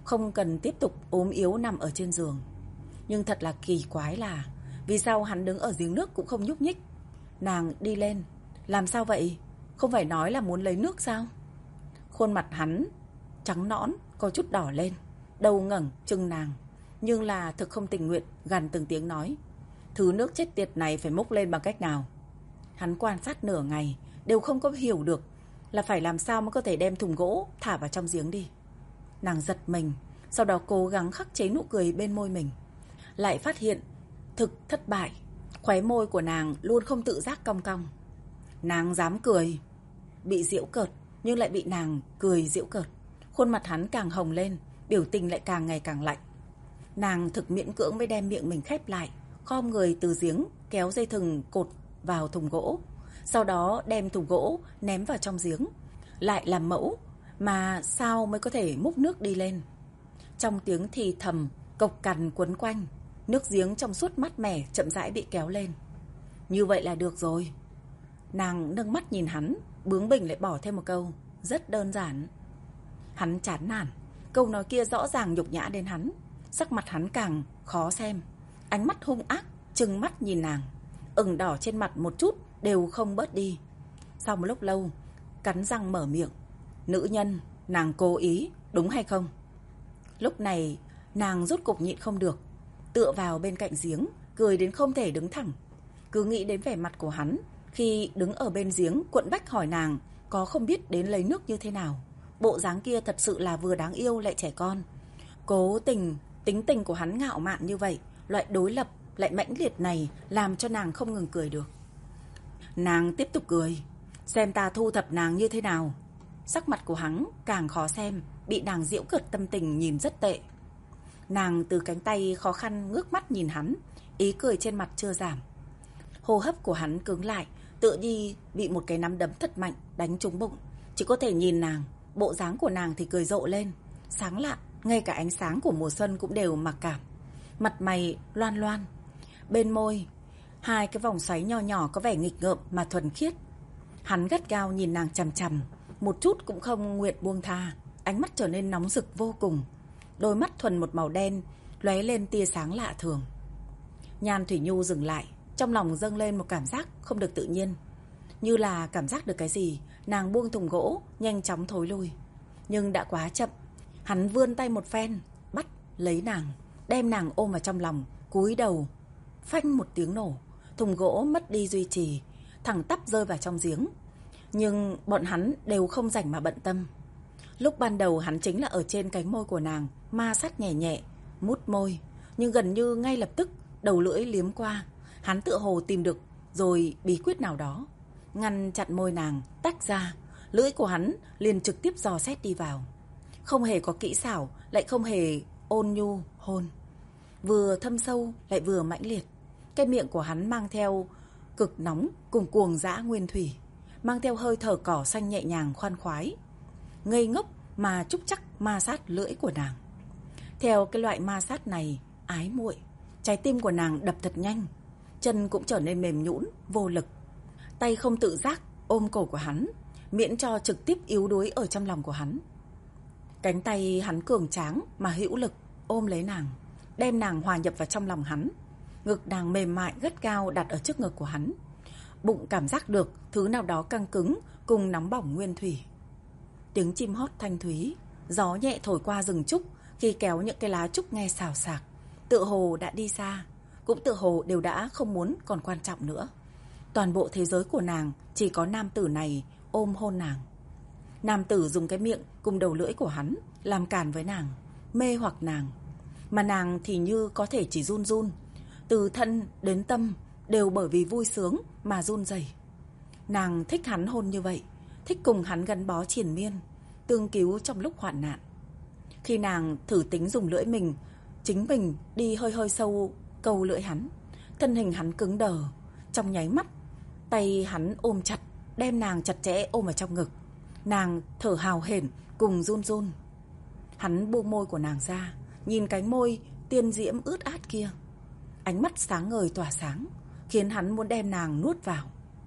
A: không cần tiếp tục ốm yếu nằm ở trên giường. Nhưng thật là kỳ quái là vì sao hắn đứng ở giếng nước cũng không nhúc nhích. Nàng đi lên. Làm sao vậy? Không phải nói là muốn lấy nước sao? Khuôn mặt hắn trắng nõn, có chút đỏ lên, đầu ngẩng trừng nàng, nhưng là thực không tình nguyện, gằn từng tiếng nói: thứ nước chết tiệt này phải múc lên bằng cách nào? Hắn quan sát nửa ngày đều không có hiểu được là phải làm sao mới có thể đem thùng gỗ thả vào trong giếng đi. Nàng giật mình, sau đó cố gắng khắc chế nụ cười bên môi mình, lại phát hiện thực thất bại. Khóe môi của nàng luôn không tự giác cong cong. Nàng dám cười, bị giễu cợt nhưng lại bị nàng cười giễu cợt. Khuôn mặt hắn càng hồng lên, biểu tình lại càng ngày càng lạnh. Nàng thực miễn cưỡng mới đem miệng mình khép lại, khom người từ giếng kéo dây thừng cột vào thùng gỗ, sau đó đem thùng gỗ ném vào trong giếng, lại làm mẫu mà sao mới có thể múc nước đi lên. Trong tiếng thì thầm cộc cằn quấn quanh, nước giếng trong suốt mát mẻ chậm rãi bị kéo lên. Như vậy là được rồi. Nàng nâng mắt nhìn hắn, bướng bỉnh lại bỏ thêm một câu: rất đơn giản. Hắn chán nản, câu nói kia rõ ràng nhục nhã đến hắn. Sắc mặt hắn càng khó xem, ánh mắt hung ác trừng mắt nhìn nàng, ửng đỏ trên mặt một chút đều không bớt đi. Sau một lúc lâu, cắn răng mở miệng: nữ nhân, nàng cố ý, đúng hay không? Lúc này nàng rốt cục nhịn không được, tựa vào bên cạnh giếng, cười đến không thể đứng thẳng. Cứ nghĩ đến vẻ mặt của hắn khi đứng ở bên giếng quận bách hỏi nàng có không biết đến lấy nước như thế nào. Bộ dáng kia thật sự là vừa đáng yêu lại trẻ con. Cố tình, tính tình của hắn ngạo mạn như vậy, loại đối lập lại mãnh liệt này làm cho nàng không ngừng cười được. Nàng tiếp tục cười: xem ta thu thập nàng như thế nào. Sắc mặt của hắn càng khó xem, bị nàng giễu cợt tâm tình nhìn rất tệ. Nàng từ cánh tay khó khăn ngước mắt nhìn hắn, ý cười trên mặt chưa giảm. Hô hấp của hắn cứng lại, tựa như bị một cái nắm đấm thật mạnh đánh trúng bụng. Chỉ có thể nhìn nàng, bộ dáng của nàng thì cười rộ lên, sáng lạ, ngay cả ánh sáng của mùa xuân cũng đều mặc cảm. Mặt mày loan loan, bên môi hai cái vòng xoáy nho nhỏ có vẻ nghịch ngợm mà thuần khiết. Hắn gắt gao nhìn nàng chằm chằm, một chút cũng không nguyện buông tha. Ánh mắt trở nên nóng rực vô cùng, đôi mắt thuần một màu đen lóe lên tia sáng lạ thường. Nhan Thủy Nhu dừng lại, trong lòng dâng lên một cảm giác không được tự nhiên, như là cảm giác được cái gì. Nàng buông thùng gỗ, nhanh chóng thối lui, nhưng đã quá chậm. Hắn vươn tay một phen, bắt lấy nàng, đem nàng ôm vào trong lòng, cúi đầu. Phanh một tiếng nổ, thùng gỗ mất đi duy trì, thẳng tắp rơi vào trong giếng. Nhưng bọn hắn đều không rảnh mà bận tâm. Lúc ban đầu hắn chính là ở trên cánh môi của nàng ma sát nhẹ nhẹ, mút môi, nhưng gần như ngay lập tức đầu lưỡi liếm qua. Hắn tựa hồ tìm được rồi bí quyết nào đó, ngăn chặn môi nàng tách ra, lưỡi của hắn liền trực tiếp dò xét đi vào. Không hề có kỹ xảo, lại không hề ôn nhu hôn, vừa thâm sâu lại vừa mãnh liệt. Cái miệng của hắn mang theo cực nóng cùng cuồng dã nguyên thủy, mang theo hơi thở cỏ xanh nhẹ nhàng khoan khoái, ngây ngốc mà trúc chắc ma sát lưỡi của nàng. Theo cái loại ma sát này, ái muội, trái tim của nàng đập thật nhanh, chân cũng trở nên mềm nhũn vô lực. Tay không tự giác ôm cổ của hắn, miễn cho trực tiếp yếu đuối ở trong lòng của hắn. Cánh tay hắn cường tráng mà hữu lực ôm lấy nàng, đem nàng hòa nhập vào trong lòng hắn. Ngực nàng mềm mại gắt gao đặt ở trước ngực của hắn. Bụng cảm giác được thứ nào đó căng cứng cùng nóng bỏng nguyên thủy. Tiếng chim hót thanh thúy, gió nhẹ thổi qua rừng trúc, khi kéo những cái lá trúc nghe xào xạc, tựa hồ đã đi xa, cũng tựa hồ đều đã không muốn còn quan trọng nữa. Toàn bộ thế giới của nàng chỉ có nam tử này ôm hôn nàng. Nam tử dùng cái miệng cùng đầu lưỡi của hắn làm cản với nàng, mê hoặc nàng, mà nàng thì như có thể chỉ run run, từ thân đến tâm đều bởi vì vui sướng mà run rẩy. Nàng thích hắn hôn như vậy, thích cùng hắn gắn bó triền miên, tương cứu trong lúc hoạn nạn. Khi nàng thử tính dùng lưỡi mình, chính mình đi hơi hơi sâu câu lưỡi hắn, thân hình hắn cứng đờ. Trong nháy mắt, tay hắn ôm chặt, đem nàng chặt chẽ ôm vào trong ngực. Nàng thở hào hển cùng run run. Hắn buông môi của nàng ra, nhìn cánh môi tiên diễm ướt át kia, ánh mắt sáng ngời tỏa sáng, khiến hắn muốn đem nàng nuốt vào.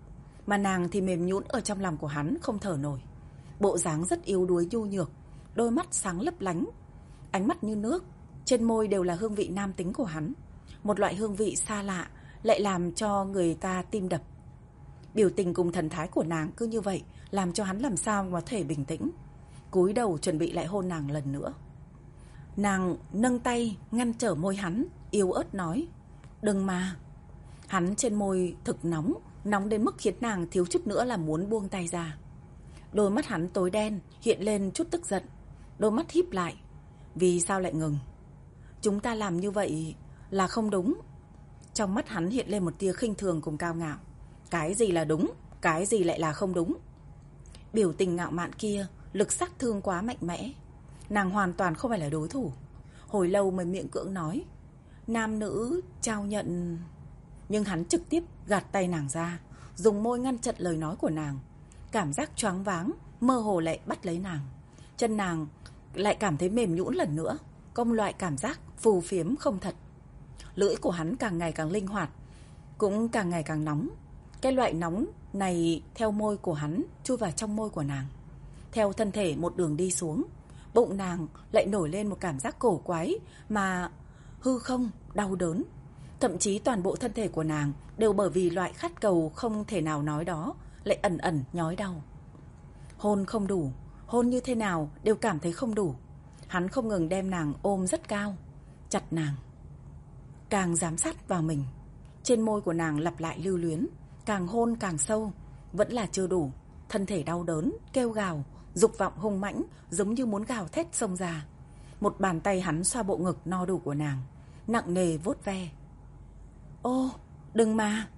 A: Mà nàng thì mềm nhũn ở trong lòng của hắn không thở nổi, bộ dáng rất yếu đuối nhu nhược, đôi mắt sáng lấp lánh, ánh mắt như nước, trên môi đều là hương vị nam tính của hắn. Một loại hương vị xa lạ lại làm cho người ta tim đập. Biểu tình cùng thần thái của nàng cứ như vậy làm cho hắn làm sao mà có thể bình tĩnh. Cúi đầu chuẩn bị lại hôn nàng lần nữa. Nàng nâng tay ngăn trở môi hắn, yếu ớt nói: "Đừng mà." Hắn trên môi thực nóng, nóng đến mức khiến nàng thiếu chút nữa là muốn buông tay ra. Đôi mắt hắn tối đen, hiện lên chút tức giận. Đôi mắt híp lại. Vì sao lại ngừng? Chúng ta làm như vậy là không đúng. Trong mắt hắn hiện lên một tia khinh thường cùng cao ngạo. Cái gì là đúng, cái gì lại là không đúng? Biểu tình ngạo mạn kia, lực sát thương quá mạnh mẽ. Nàng hoàn toàn không phải là đối thủ. Hồi lâu mới miệng cưỡng nói: "Nam nữ trao nhận." Nhưng hắn trực tiếp gạt tay nàng ra, dùng môi ngăn chặn lời nói của nàng. Cảm giác choáng váng, mơ hồ lại bắt lấy nàng. Chân nàng lại cảm thấy mềm nhũn lần nữa, có một loại cảm giác phù phiếm không thật. Lưỡi của hắn càng ngày càng linh hoạt, cũng càng ngày càng nóng. Cái loại nóng này theo môi của hắn chui vào trong môi của nàng, theo thân thể một đường đi xuống. Bụng nàng lại nổi lên một cảm giác cổ quái mà hư không, đau đớn. Thậm chí toàn bộ thân thể của nàng đều bởi vì loại khát cầu không thể nào nói đó lại ẩn ẩn nhói đau. Hôn không đủ, hôn như thế nào đều cảm thấy không đủ. Hắn không ngừng đem nàng ôm rất cao, chặt nàng, càng giám sát vào mình. Trên môi của nàng lặp lại lưu luyến, càng hôn càng sâu. Vẫn là chưa đủ. Thân thể đau đớn, kêu gào, dục vọng hung mãnh, giống như muốn gào thét xông ra. Một bàn tay hắn xoa bộ ngực no đủ của nàng, nặng nề vuốt ve. "Ô, đừng mà."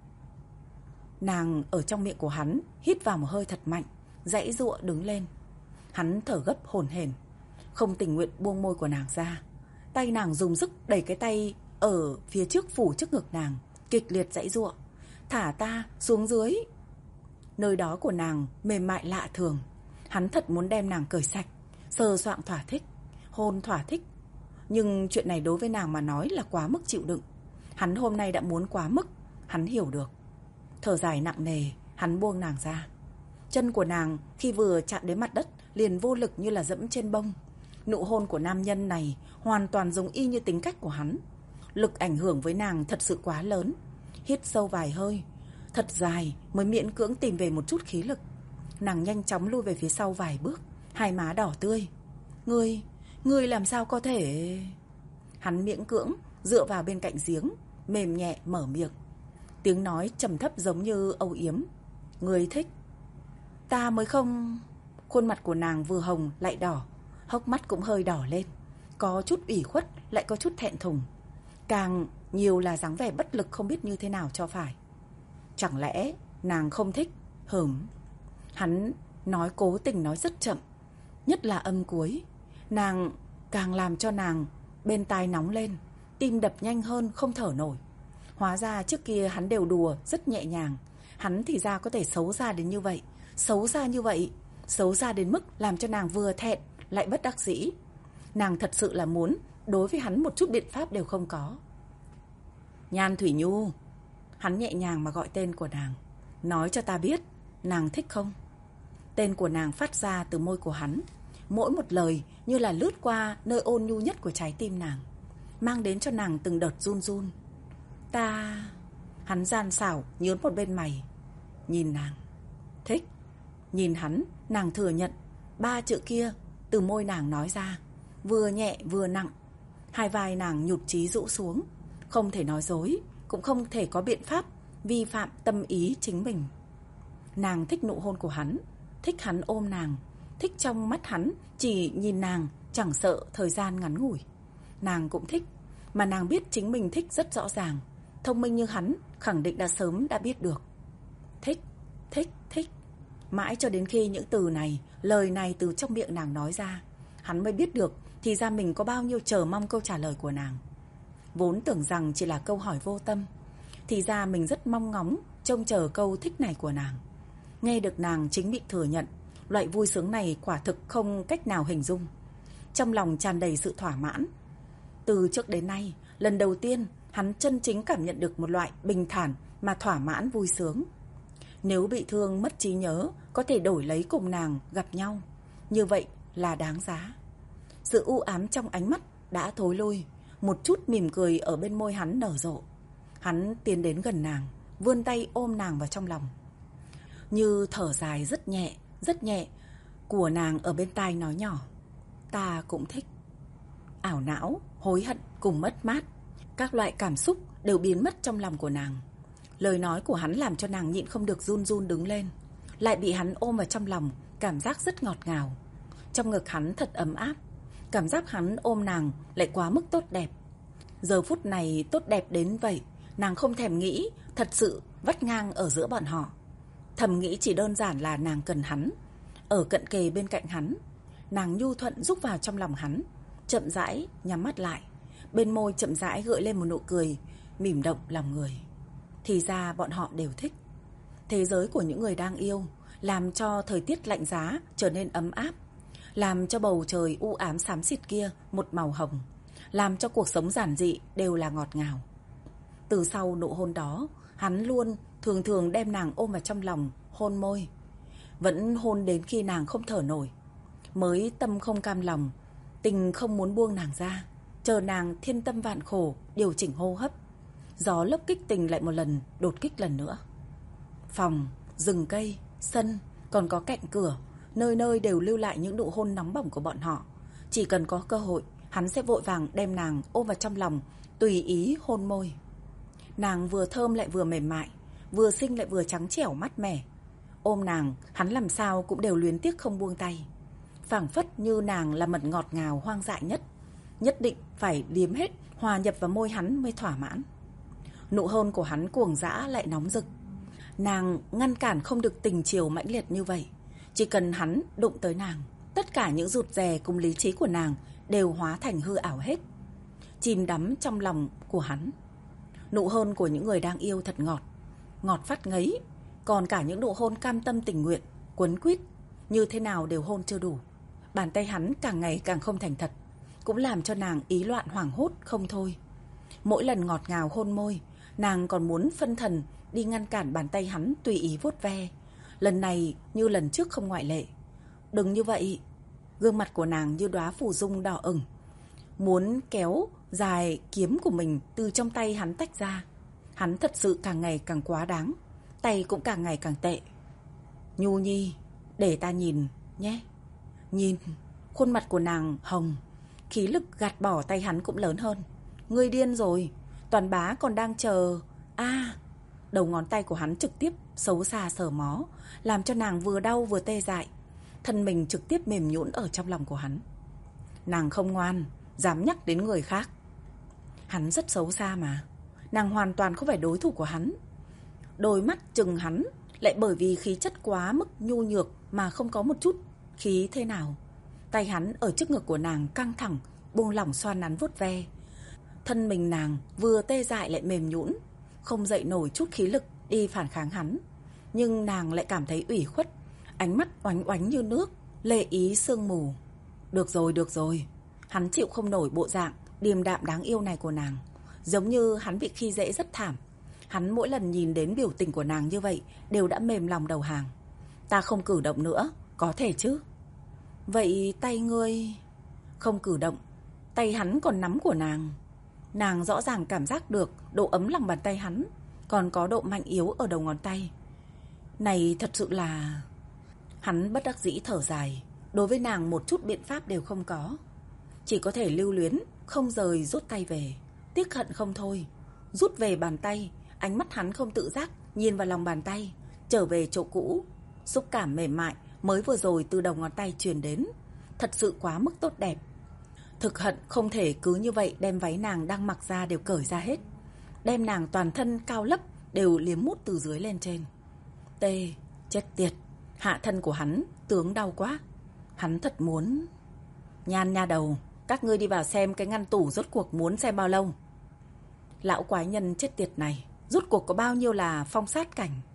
A: Nàng ở trong miệng của hắn hít vào một hơi thật mạnh, giãy giụa đứng lên. Hắn thở gấp hổn hển, không tình nguyện buông môi của nàng ra. Tay nàng dùng sức đẩy cái tay ở phía trước phủ trước ngực nàng, kịch liệt giãy giụa. "Thả ta xuống dưới." Nơi đó của nàng mềm mại lạ thường. Hắn thật muốn đem nàng cởi sạch, sờ soạng thỏa thích, hôn thỏa thích. Nhưng chuyện này đối với nàng mà nói là quá mức chịu đựng. Hắn hôm nay đã muốn quá mức, hắn hiểu được. Thở dài nặng nề, hắn buông nàng ra. Chân của nàng khi vừa chạm đến mặt đất liền vô lực như là dẫm trên bông. Nụ hôn của nam nhân này hoàn toàn giống y như tính cách của hắn. Lực ảnh hưởng với nàng thật sự quá lớn. Hít sâu vài hơi thật dài mới miễn cưỡng tìm về một chút khí lực. Nàng nhanh chóng lui về phía sau vài bước, hai má đỏ tươi. Ngươi, ngươi làm sao có thể... Hắn miễn cưỡng dựa vào bên cạnh giếng, mềm nhẹ mở miệng. Tiếng nói trầm thấp giống như âu yếm. "Ngươi thích." "Ta mới không..." Khuôn mặt của nàng vừa hồng lại đỏ, hốc mắt cũng hơi đỏ lên, có chút ủy khuất lại có chút thẹn thùng. Càng nhiều là dáng vẻ bất lực không biết như thế nào cho phải. Chẳng lẽ nàng không thích? Hửm. Hắn nói cố tình nói rất chậm, nhất là âm cuối. Nàng càng làm cho nàng bên tai nóng lên, tim đập nhanh hơn không thở nổi. Hóa ra trước kia hắn đều đùa rất nhẹ nhàng. Hắn thì ra có thể xấu xa đến như vậy. Xấu xa như vậy, xấu xa đến mức làm cho nàng vừa thẹn lại bất đắc dĩ. Nàng thật sự là muốn đối với hắn một chút biện pháp đều không có. "Nhan Thủy Nhu." Hắn nhẹ nhàng mà gọi tên của nàng. "Nói cho ta biết, nàng thích không?" Tên của nàng phát ra từ môi của hắn. Mỗi một lời như là lướt qua nơi ôn nhu nhất của trái tim nàng, mang đến cho nàng từng đợt run run. "Ta..." Hắn gian xảo nhớn một bên mày. Nhìn nàng. "Thích." Nhìn hắn, nàng thừa nhận. Ba chữ kia từ môi nàng nói ra, vừa nhẹ vừa nặng. Hai vai nàng nhụt chí rũ xuống. Không thể nói dối, cũng không thể có biện pháp vi phạm tâm ý chính mình. Nàng thích nụ hôn của hắn, thích hắn ôm nàng, thích trong mắt hắn chỉ nhìn nàng chẳng sợ thời gian ngắn ngủi. Nàng cũng thích, mà nàng biết chính mình thích rất rõ ràng. Thông minh như hắn khẳng định đã sớm đã biết được. Thích, thích, thích. Mãi cho đến khi những từ này, lời này từ trong miệng nàng nói ra, hắn mới biết được thì ra mình có bao nhiêu chờ mong câu trả lời của nàng. Vốn tưởng rằng chỉ là câu hỏi vô tâm, thì ra mình rất mong ngóng trông chờ câu thích này của nàng. Nghe được nàng chính miệng thừa nhận, loại vui sướng này quả thực không cách nào hình dung. Trong lòng tràn đầy sự thỏa mãn. Từ trước đến nay, lần đầu tiên hắn chân chính cảm nhận được một loại bình thản mà thỏa mãn vui sướng. Nếu bị thương mất trí nhớ có thể đổi lấy cùng nàng gặp nhau, như vậy là đáng giá. Sự u ám trong ánh mắt đã thối lui, một chút mỉm cười ở bên môi hắn nở rộ. Hắn tiến đến gần nàng, vươn tay ôm nàng vào trong lòng. Như thở dài rất nhẹ, rất nhẹ của nàng ở bên tai nói nhỏ: ta cũng thích. Ảo não, hối hận cùng mất mát, các loại cảm xúc đều biến mất trong lòng của nàng. Lời nói của hắn làm cho nàng nhịn không được run run đứng lên. Lại bị hắn ôm vào trong lòng, cảm giác rất ngọt ngào. Trong ngực hắn thật ấm áp. Cảm giác hắn ôm nàng lại quá mức tốt đẹp. Giờ phút này tốt đẹp đến vậy, nàng không thèm nghĩ thật sự vắt ngang ở giữa bọn họ. Thầm nghĩ chỉ đơn giản là nàng cần hắn, ở cận kề bên cạnh hắn. Nàng nhu thuận rúc vào trong lòng hắn, chậm rãi nhắm mắt lại, bên môi chậm rãi gợi lên một nụ cười mỉm động lòng người. Thì ra bọn họ đều thích. Thế giới của những người đang yêu làm cho thời tiết lạnh giá trở nên ấm áp, làm cho bầu trời u ám xám xịt kia một màu hồng, làm cho cuộc sống giản dị đều là ngọt ngào. Từ sau nụ hôn đó, hắn luôn thường thường đem nàng ôm vào trong lòng, hôn môi. Vẫn hôn đến khi nàng không thở nổi, mới tâm không cam lòng, tình không muốn buông nàng ra, chờ nàng thiên tâm vạn khổ điều chỉnh hô hấp. Gió lốc kích tình lại một lần đột kích lần nữa. Phòng, rừng cây, sân, còn có cạnh cửa, nơi nơi đều lưu lại những nụ hôn nóng bỏng của bọn họ. Chỉ cần có cơ hội, hắn sẽ vội vàng đem nàng ôm vào trong lòng, tùy ý hôn môi. Nàng vừa thơm lại vừa mềm mại, vừa xinh lại vừa trắng trẻo mát mẻ. Ôm nàng, hắn làm sao cũng đều luyến tiếc không buông tay. Phảng phất như nàng là mật ngọt ngào hoang dại nhất, nhất định phải liếm hết, hòa nhập vào môi hắn mới thỏa mãn. Nụ hôn của hắn cuồng dã lại nóng rực. Nàng ngăn cản không được tình chiều mãnh liệt như vậy. Chỉ cần hắn đụng tới nàng, tất cả những rụt rè cùng lý trí của nàng đều hóa thành hư ảo hết, chìm đắm trong lòng của hắn. Nụ hôn của những người đang yêu thật ngọt, ngọt phát ngấy. Còn cả những nụ hôn cam tâm tình nguyện, quấn quýt, như thế nào đều hôn chưa đủ. Bàn tay hắn càng ngày càng không thành thật, cũng làm cho nàng ý loạn hoảng hốt không thôi. Mỗi lần ngọt ngào hôn môi, nàng còn muốn phân thần đi ngăn cản bàn tay hắn tùy ý vuốt ve. Lần này như lần trước không ngoại lệ. Đừng như vậy. Gương mặt của nàng như đóa phù dung đỏ ửng, muốn kéo dài kiếm của mình từ trong tay hắn tách ra. Hắn thật sự càng ngày càng quá đáng, tay cũng càng ngày càng tệ. Nhu Nhi, để ta nhìn nhé. Nhìn. Khuôn mặt của nàng hồng, khí lực gạt bỏ tay hắn cũng lớn hơn. Ngươi điên rồi, Toàn Bá còn đang chờ. À, đầu ngón tay của hắn trực tiếp xấu xa sờ mó, làm cho nàng vừa đau vừa tê dại. Thân mình trực tiếp mềm nhũn ở trong lòng của hắn. Nàng không ngoan, dám nhắc đến người khác. Hắn rất xấu xa mà, nàng hoàn toàn không phải đối thủ của hắn. Đôi mắt chừng hắn lại bởi vì khí chất quá mức nhu nhược mà không có một chút khí thế nào. Tay hắn ở trước ngực của nàng căng thẳng, buông lỏng xoa nắn vuốt ve. Thân mình nàng vừa tê dại lại mềm nhũn, không dậy nổi chút khí lực đi phản kháng hắn. Nhưng nàng lại cảm thấy ủy khuất, ánh mắt oánh oánh như nước, lệ ý sương mù. Được rồi, được rồi. Hắn chịu không nổi bộ dạng điềm đạm đáng yêu này của nàng, giống như hắn bị khi dễ rất thảm. Hắn mỗi lần nhìn đến biểu tình của nàng như vậy đều đã mềm lòng đầu hàng. Ta không cử động nữa, có thể chứ? Vậy tay ngươi... Không cử động, tay hắn còn nắm của nàng. Nàng rõ ràng cảm giác được độ ấm lòng bàn tay hắn, còn có độ mạnh yếu ở đầu ngón tay. Này thật sự là... Hắn bất đắc dĩ thở dài. Đối với nàng một chút biện pháp đều không có, chỉ có thể lưu luyến, không rời rút tay về. Tiếc hận không thôi. Rút về bàn tay, ánh mắt hắn không tự giác nhìn vào lòng bàn tay, trở về chỗ cũ. Xúc cảm mềm mại mới vừa rồi từ đầu ngón tay truyền đến, thật sự quá mức tốt đẹp. Thực hận không thể cứ như vậy đem váy nàng đang mặc ra đều cởi ra hết, đem nàng toàn thân cao lấp đều liếm mút từ dưới lên trên. Tê, chết tiệt. Hạ thân của hắn tướng đau quá. Hắn thật muốn... Nhan nha đầu, các ngươi đi vào xem cái ngăn tủ rốt cuộc muốn xem bao lâu. Lão quái nhân chết tiệt này, rốt cuộc có bao nhiêu là phong sát cảnh.